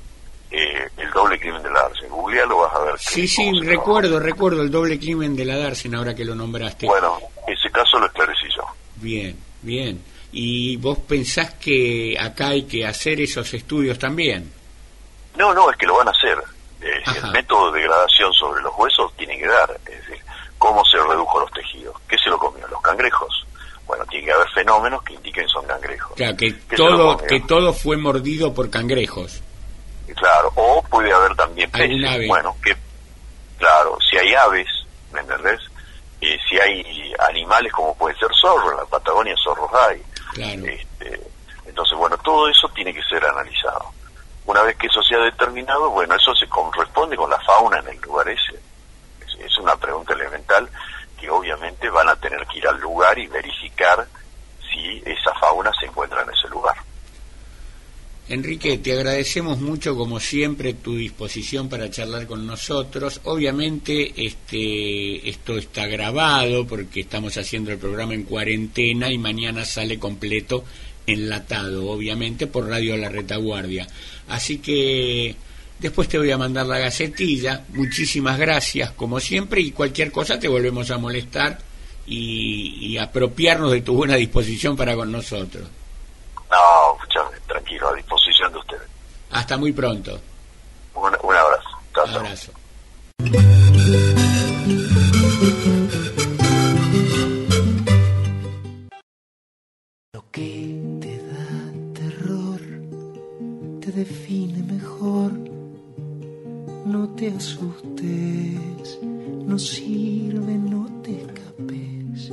El doble crimen de la dársena, googlealo, vas a ver. Sí, recuerdo el doble crimen de la dársena, ahora que lo nombraste. Bueno, ese caso lo esclarecí yo. Bien. ¿Y vos pensás que acá hay que hacer esos estudios también? No, es que lo van a hacer. El método de degradación sobre los huesos tiene que dar. Es decir, ¿cómo se redujo los tejidos? ¿Qué se lo comió? ¿Los cangrejos? Bueno, tiene que haber fenómenos que indiquen que son cangrejos. Claro, que todo fue mordido por cangrejos. Claro, o puede haber también peces. Ave. Bueno, claro, si hay aves, ¿me entendés? Si hay animales como puede ser zorro, en la Patagonia zorros hay. Claro. Entonces, bueno, todo eso tiene que ser analizado. Una vez que eso sea determinado, bueno, eso se corresponde con la fauna en el lugar ese. Es una pregunta elemental que obviamente van a tener que ir al lugar y verificar si esa fauna se encuentra en ese lugar. Enrique, te agradecemos mucho, como siempre, tu disposición para charlar con nosotros. Obviamente esto está grabado porque estamos haciendo el programa en cuarentena y mañana sale completo enlatado, obviamente, por Radio La Retaguardia. Así que después te voy a mandar la gacetilla. Muchísimas gracias, como siempre, y cualquier cosa te volvemos a molestar y apropiarnos de tu buena disposición para con nosotros. No, tranquilo, a disposición de ustedes. Hasta muy pronto. Un abrazo. Un abrazo. Lo que te da terror te define mejor. No te asustes, no sirve, no te escapes.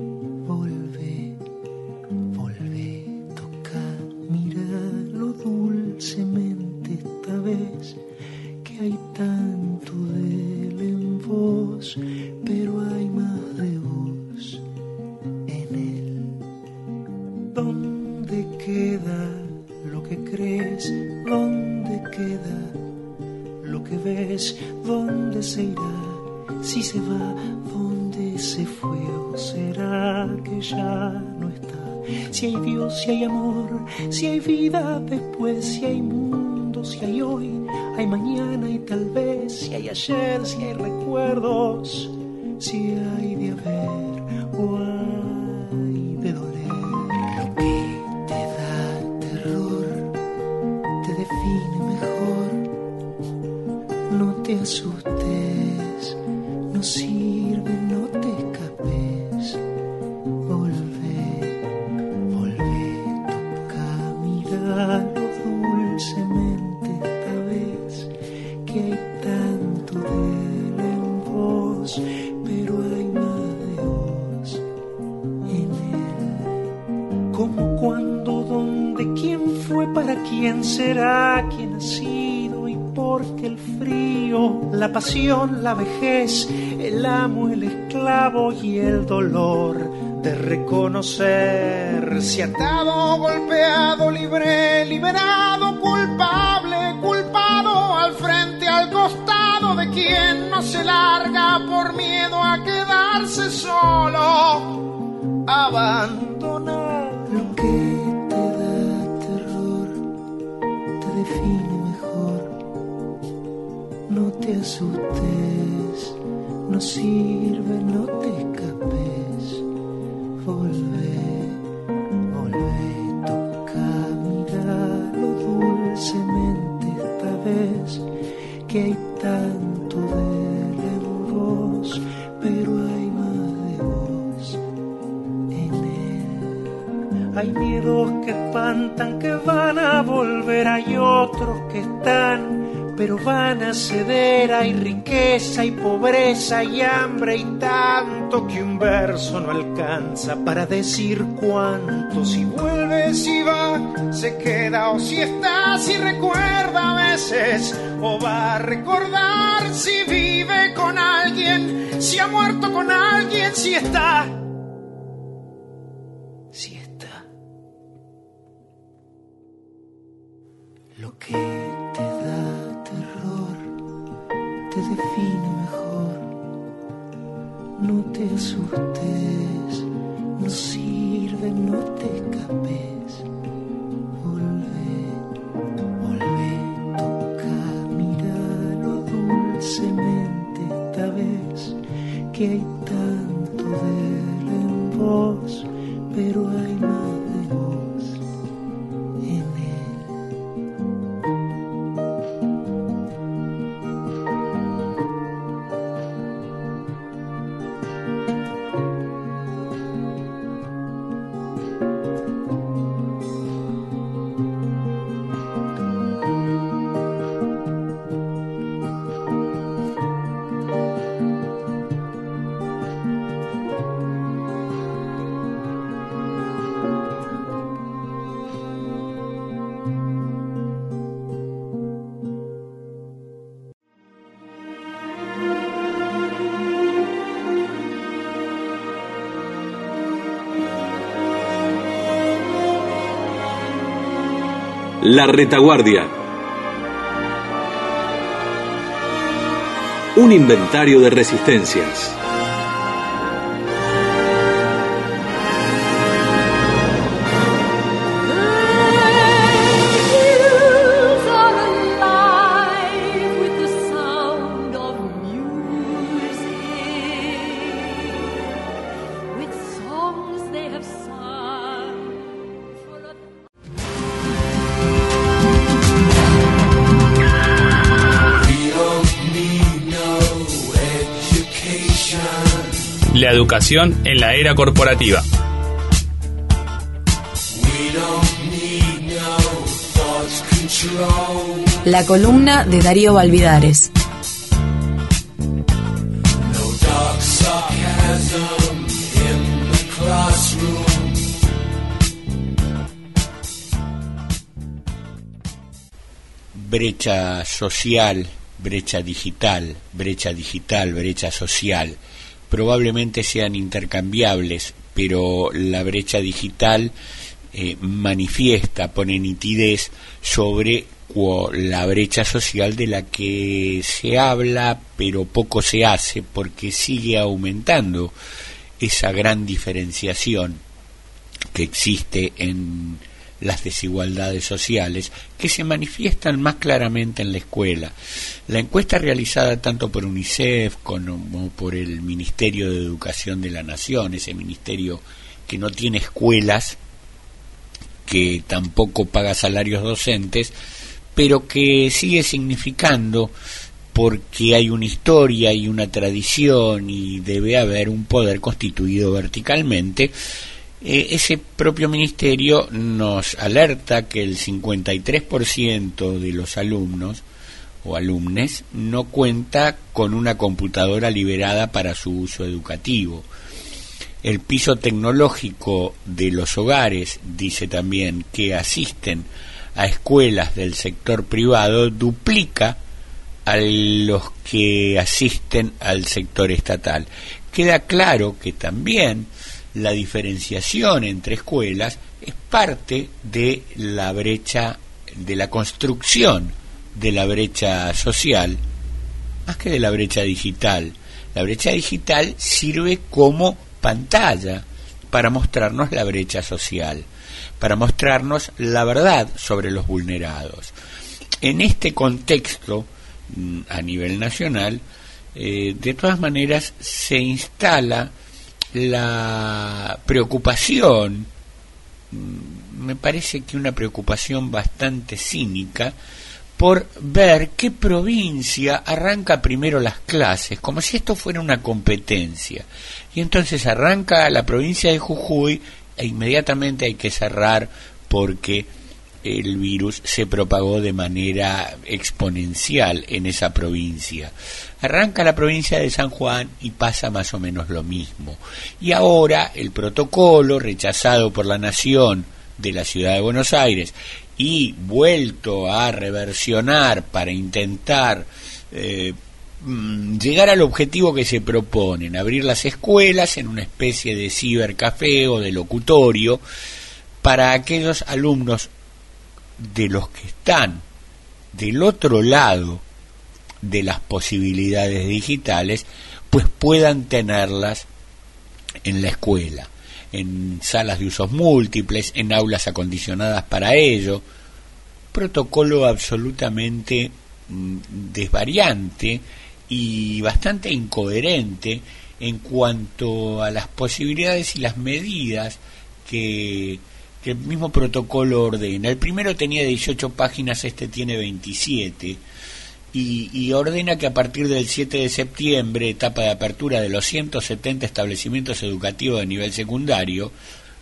Dulcemente esta vez, que hay tanto de él en vos, pero hay más de vos en él. ¿Dónde queda lo que crees? ¿Dónde queda lo que ves? ¿Dónde se irá? Si se va, ¿dónde se fue? ¿O será que ya no está? Si hay Dios, si hay amor, si hay vida después, si hay mundo, si hay hoy, hay mañana y tal vez, si hay ayer, si hay recuerdos, si hay de haber o hay de doler. Lo que te da terror te define mejor. No te asustes, no sirve, no te escapes. Dulcemente esta vez, que hay tanto de él en vos, pero hay más de vos en él. ¿Cómo, cuándo, dónde, quién fue, para quién será, quién ha sido y por qué? El frío, la pasión, la vejez, el amo, el esclavo y el dolor de reconocerse atado, golpeado, libre, liberado, culpable, culpado, al frente, al costado de quien no se larga por miedo a quedarse solo, abandonado. Lo que te da terror te define mejor. No te asustes, no sirve, no te escapes. Volvé, toca mirarlo dulcemente esta que hay tanto de él en vos, pero hay más de vos en él. Hay miedos que espantan, que van a volver, hay otros que están, pero van a ceder. Hay riqueza y pobreza y hambre y tanto que un verso no alcanza para decir cuánto. Si vuelve, si va, se queda, o si está, si recuerda a veces, o va a recordar si vive con alguien, si ha muerto con alguien, si está. Si está. Lo que te da terror te define mejor. No te asustes, no sirve, no te escapes. Volvé, toca, míralo dulcemente esta vez, que hay tanto de él en vos, pero hay más de vos en él. La Retaguardia. Un inventario de resistencias. La educación en la era corporativa. La columna de Darío Valvidares. Brecha social, brecha digital, brecha social. Probablemente sean intercambiables, pero la brecha digital manifiesta, pone nitidez sobre la brecha social de la que se habla, pero poco se hace, porque sigue aumentando esa gran diferenciación que existe en las desigualdades sociales, que se manifiestan más claramente en la escuela. La encuesta realizada tanto por UNICEF como por el Ministerio de Educación de la Nación, ese ministerio que no tiene escuelas, que tampoco paga salarios docentes, pero que sigue significando, porque hay una historia y una tradición y debe haber un poder constituido verticalmente. Ese propio ministerio nos alerta que el 53% de los alumnos o alumnes no cuenta con una computadora liberada para su uso educativo. El piso tecnológico de los hogares, dice también, que asisten a escuelas del sector privado, duplica a los que asisten al sector estatal. Queda claro que también la diferenciación entre escuelas es parte de la brecha, de la construcción de la brecha social, más que de la brecha digital. La brecha digital sirve como pantalla para mostrarnos la brecha social, para mostrarnos la verdad sobre los vulnerados. En este contexto, a nivel nacional, de todas maneras se instala la preocupación, me parece que una preocupación bastante cínica, por ver qué provincia arranca primero las clases, como si esto fuera una competencia. Y entonces arranca la provincia de Jujuy e inmediatamente hay que cerrar porque el virus se propagó de manera exponencial en esa provincia. Arranca la provincia de San Juan y pasa más o menos lo mismo. Y ahora el protocolo rechazado por la Nación de la Ciudad de Buenos Aires y vuelto a reversionar para intentar llegar al objetivo que se proponen, abrir las escuelas en una especie de cibercafé o de locutorio para aquellos alumnos de los que están del otro lado de las posibilidades digitales, pues puedan tenerlas en la escuela, en salas de usos múltiples, en aulas acondicionadas para ello. Protocolo absolutamente desvariante y bastante incoherente en cuanto a las posibilidades y las medidas que el mismo protocolo ordena. El primero tenía 18 páginas, este tiene 27, y ordena que a partir del 7 de septiembre, etapa de apertura de los 170 establecimientos educativos de nivel secundario,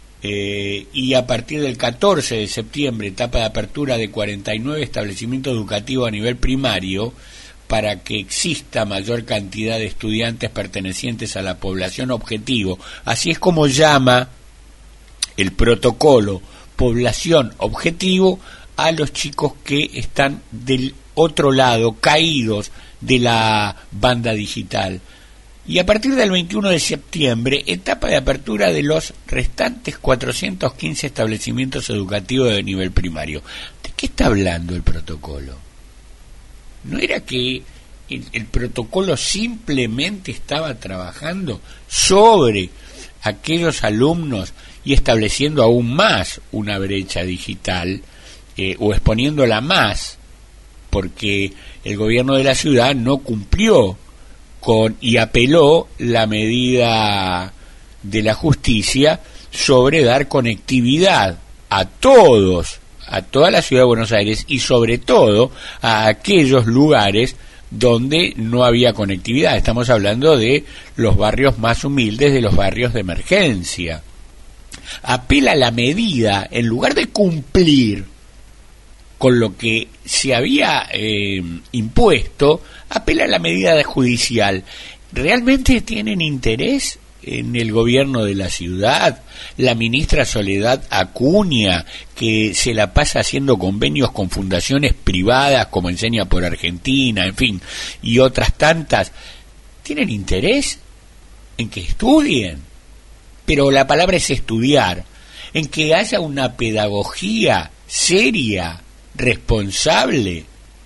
y a partir del 14 de septiembre, etapa de apertura de 49 establecimientos educativos a nivel primario, para que exista mayor cantidad de estudiantes pertenecientes a la población objetivo. Así es como llama el protocolo población objetivo a los chicos que están del otro lado, caídos de la banda digital. Y a partir del 21 de septiembre, etapa de apertura de los restantes 415 establecimientos educativos de nivel primario. ¿De qué está hablando el protocolo? ¿No era que el protocolo simplemente estaba trabajando sobre aquellos alumnos y estableciendo aún más una brecha digital, o exponiéndola más, porque el gobierno de la ciudad no cumplió con y apeló la medida de la justicia sobre dar conectividad a todos, a toda la ciudad de Buenos Aires y sobre todo a aquellos lugares donde no había conectividad? Estamos hablando de los barrios más humildes, de los barrios de emergencia. Apela a la medida, en lugar de cumplir con lo que se había impuesto, apela a la medida judicial. ¿Realmente tienen interés en el gobierno de la ciudad? La ministra Soledad Acuña, que se la pasa haciendo convenios con fundaciones privadas como Enseña por Argentina, en fin, y otras tantas, ¿tienen interés en que estudien? Pero la palabra es estudiar, en que haya una pedagogía seria, responsable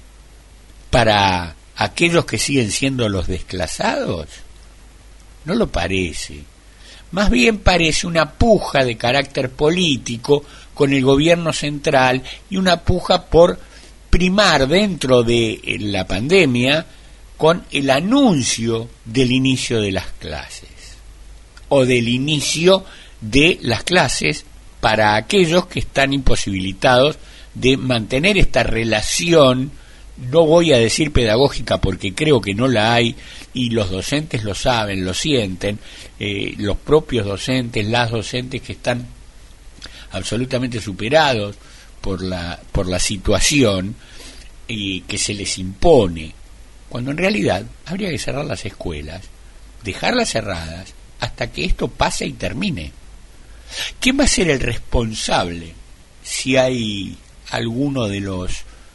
para aquellos que siguen siendo los desclasados. No lo parece. Más bien parece una puja de carácter político con el gobierno central y una puja por primar dentro de la pandemia con el anuncio del inicio de las clases o del inicio de las clases para aquellos que están imposibilitados de mantener esta relación, no voy a decir pedagógica porque creo que no la hay, y los docentes lo saben, lo sienten, los propios docentes, las docentes que están absolutamente superados por la situación y que se les impone, cuando en realidad habría que cerrar las escuelas, dejarlas cerradas hasta que esto pase y termine. ¿Quién va a ser el responsable si hay alguno de los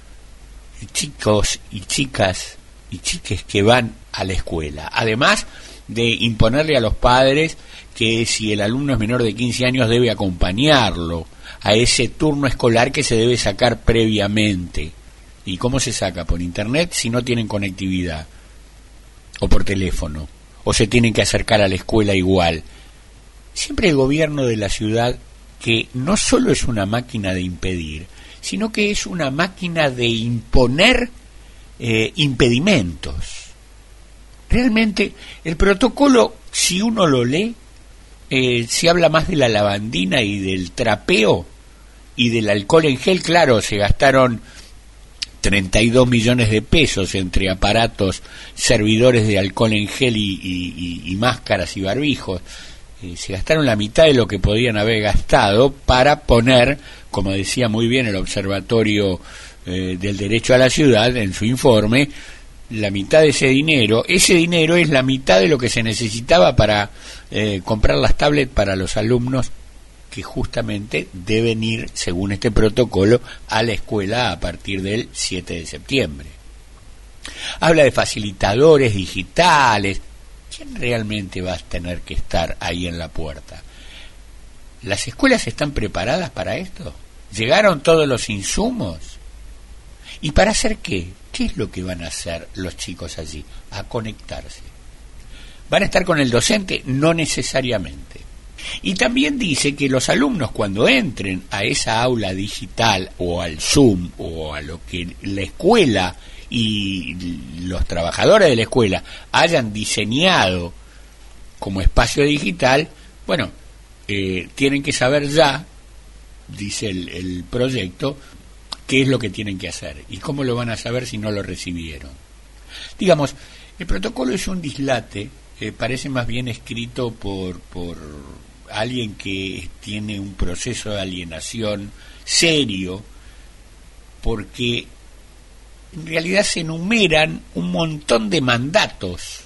chicos y chicas y chiques que van a la escuela? Además de imponerle a los padres que si el alumno es menor de 15 años debe acompañarlo a ese turno escolar que se debe sacar previamente. ¿Y cómo se saca? ¿Por internet si no tienen conectividad? ¿O por teléfono? ¿O se tienen que acercar a la escuela igual? Siempre el gobierno de la ciudad, que no solo es una máquina de impedir, sino que es una máquina de imponer impedimentos. Realmente el protocolo, si uno lo lee, se habla más de la lavandina y del trapeo y del alcohol en gel. Claro, se gastaron 32 millones de pesos entre aparatos, servidores de alcohol en gel y máscaras y barbijos. Se gastaron la mitad de lo que podían haber gastado para poner, como decía muy bien el Observatorio del Derecho a la Ciudad en su informe, la mitad de ese dinero es la mitad de lo que se necesitaba para comprar las tablets para los alumnos que justamente deben ir, según este protocolo, a la escuela a partir del 7 de septiembre. Habla de facilitadores digitales. ¿Quién realmente va a tener que estar ahí en la puerta? ¿Las escuelas están preparadas para esto? ¿Llegaron todos los insumos? ¿Y para hacer qué? ¿Qué es lo que van a hacer los chicos allí? A conectarse. ¿Van a estar con el docente? No necesariamente. Y también dice que los alumnos, cuando entren a esa aula digital o al Zoom o a lo que la escuela y los trabajadores de la escuela hayan diseñado como espacio digital, bueno, tienen que saber ya, dice el proyecto, qué es lo que tienen que hacer y cómo lo van a saber si no lo recibieron. Digamos, el protocolo es un dislate, parece más bien escrito por alguien que tiene un proceso de alienación serio, porque en realidad se enumeran un montón de mandatos,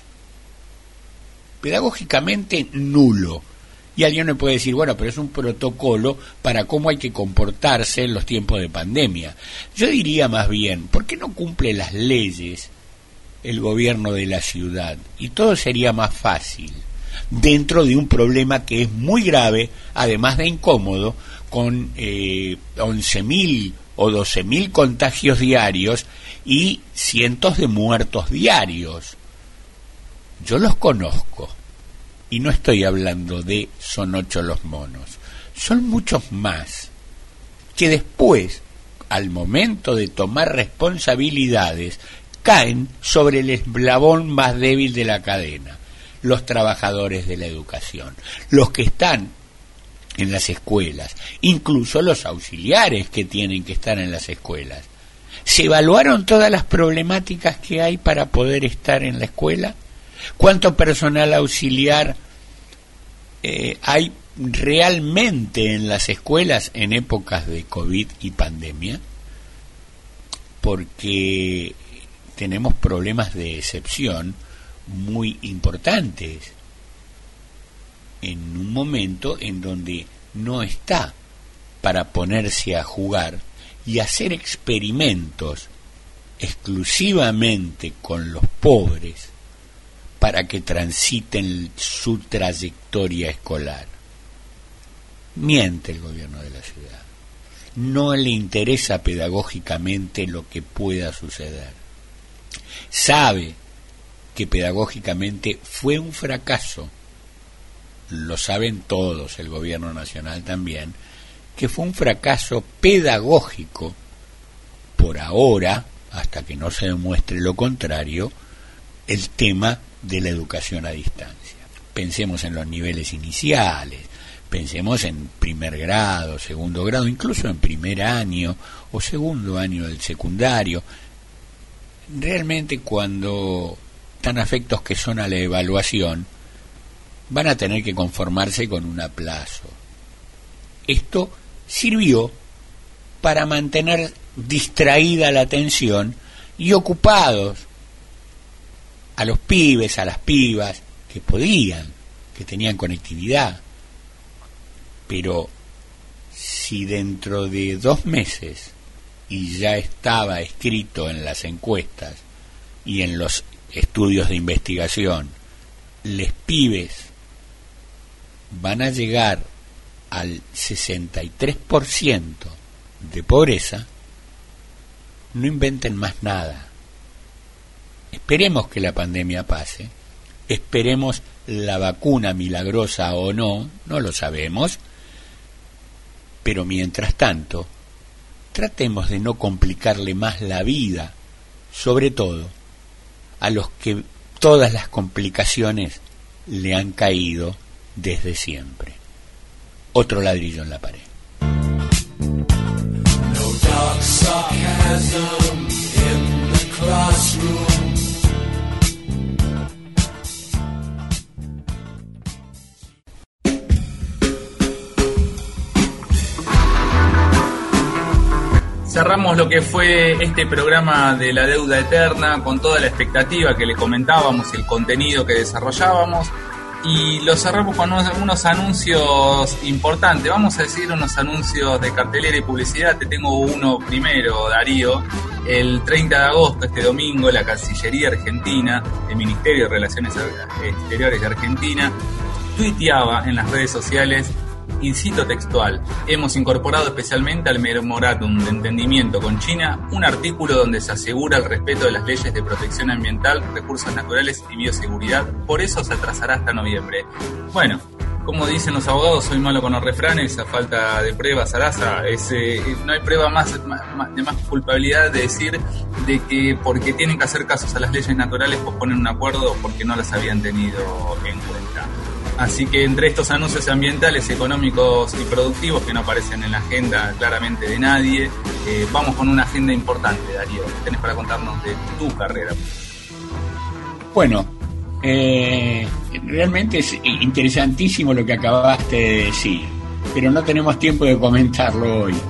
pedagógicamente nulo. Y alguien me puede decir, bueno, pero es un protocolo para cómo hay que comportarse en los tiempos de pandemia. Yo diría más bien, ¿por qué no cumple las leyes el gobierno de la ciudad? Y todo sería más fácil, dentro de un problema que es muy grave, además de incómodo, con 11.000 o 12.000 contagios diarios y cientos de muertos diarios. Yo los conozco. Y no estoy hablando de son 8 los monos, son muchos más, que después, al momento de tomar responsabilidades, caen sobre el eslabón más débil de la cadena, los trabajadores de la educación, los que están en las escuelas, incluso los auxiliares que tienen que estar en las escuelas. ¿Se evaluaron todas las problemáticas que hay para poder estar en la escuela? ¿Cuánto personal auxiliar hay realmente en las escuelas en épocas de COVID y pandemia? Porque tenemos problemas de excepción muy importantes en un momento en donde no está para ponerse a jugar y hacer experimentos exclusivamente con los pobres para que transiten su trayectoria escolar. Miente el gobierno de la ciudad. No le interesa pedagógicamente lo que pueda suceder. Sabe que pedagógicamente fue un fracaso. Lo saben todos, el gobierno nacional también, que fue un fracaso pedagógico por ahora, hasta que no se demuestre lo contrario, el tema de la educación a distancia. Pensemos en los niveles iniciales, pensemos en primer grado, segundo grado, incluso en primer año o segundo año del secundario. Realmente cuando tan afectos que son a la evaluación, van a tener que conformarse con un aplazo. Esto sirvió para mantener distraída la atención y ocupados a los pibes, a las pibas, que podían, que tenían conectividad. Pero si dentro de 2 meses, y ya estaba escrito en las encuestas y en los estudios de investigación, les pibes van a llegar al 63% de pobreza, no inventen más nada. Esperemos que la pandemia pase, esperemos la vacuna milagrosa o no, no lo sabemos, pero mientras tanto, tratemos de no complicarle más la vida, sobre todo a los que todas las complicaciones le han caído desde siempre. Otro ladrillo en la pared. No dark sarcasm. Cerramos lo que fue este programa de La Deuda Eterna con toda la expectativa que le comentábamos y el contenido que desarrollábamos, y lo cerramos con unos anuncios importantes. Vamos a decir unos anuncios de cartelera y publicidad. Te tengo uno primero, Darío. El 30 de agosto, este domingo, la Cancillería Argentina, el Ministerio de Relaciones Exteriores de Argentina, tuiteaba en las redes sociales, y cito textual: hemos incorporado especialmente al memorándum de entendimiento con China un artículo donde se asegura el respeto de las leyes de protección ambiental, recursos naturales y bioseguridad. Por eso se atrasará hasta noviembre. Bueno, como dicen los abogados, soy malo con los refranes, a falta de pruebas, Sarasa, no hay prueba de más culpabilidad de decir de que porque tienen que hacer casos a las leyes naturales posponen un acuerdo porque no las habían tenido en cuenta. Así que entre estos anuncios ambientales, económicos y productivos que no aparecen en la agenda claramente de nadie, vamos con una agenda importante, Darío. ¿Qué tenés para contarnos de tu carrera? Bueno, realmente es interesantísimo lo que acabaste de decir, pero no tenemos tiempo de comentarlo hoy.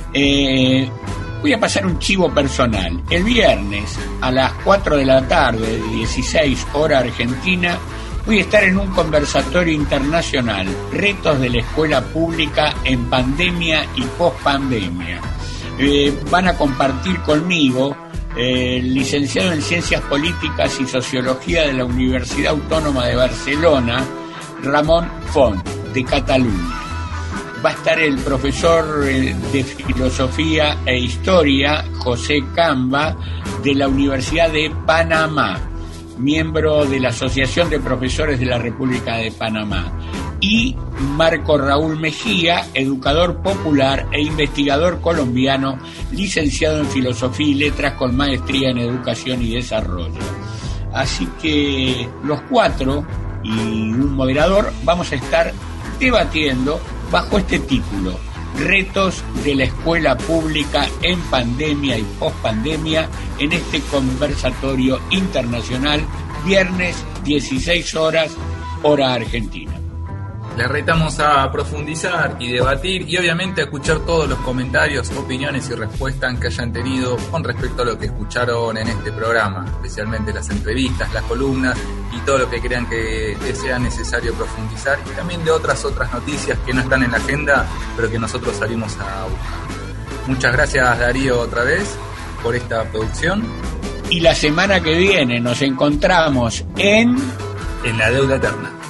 Voy a pasar un chivo personal. El viernes a las 4 de la tarde, 16 hora argentina, voy a estar en un conversatorio internacional, retos de la escuela pública en pandemia y pospandemia. Van a compartir conmigo el licenciado en Ciencias Políticas y Sociología de la Universidad Autónoma de Barcelona, Ramon Font, de Cataluña. Va a estar el profesor de Filosofía e Historia, José Camba, de la Universidad de Panamá, miembro de la Asociación de Profesores de la República de Panamá, y Marco Raúl Mejía, educador popular e investigador colombiano, licenciado en Filosofía y Letras con maestría en Educación y Desarrollo. Así que los cuatro y un moderador vamos a estar debatiendo bajo este título: Retos de la escuela pública en pandemia y pospandemia, en este conversatorio internacional, viernes 16 horas, hora argentina. Les retamos a profundizar y debatir, y obviamente a escuchar todos los comentarios, opiniones y respuestas que hayan tenido con respecto a lo que escucharon en este programa, especialmente las entrevistas, las columnas y todo lo que crean que sea necesario profundizar, y también de otras noticias que no están en la agenda, pero que nosotros salimos a buscar. Muchas gracias, Darío, otra vez por esta producción. Y la semana que viene nos encontramos en La Deuda Eterna.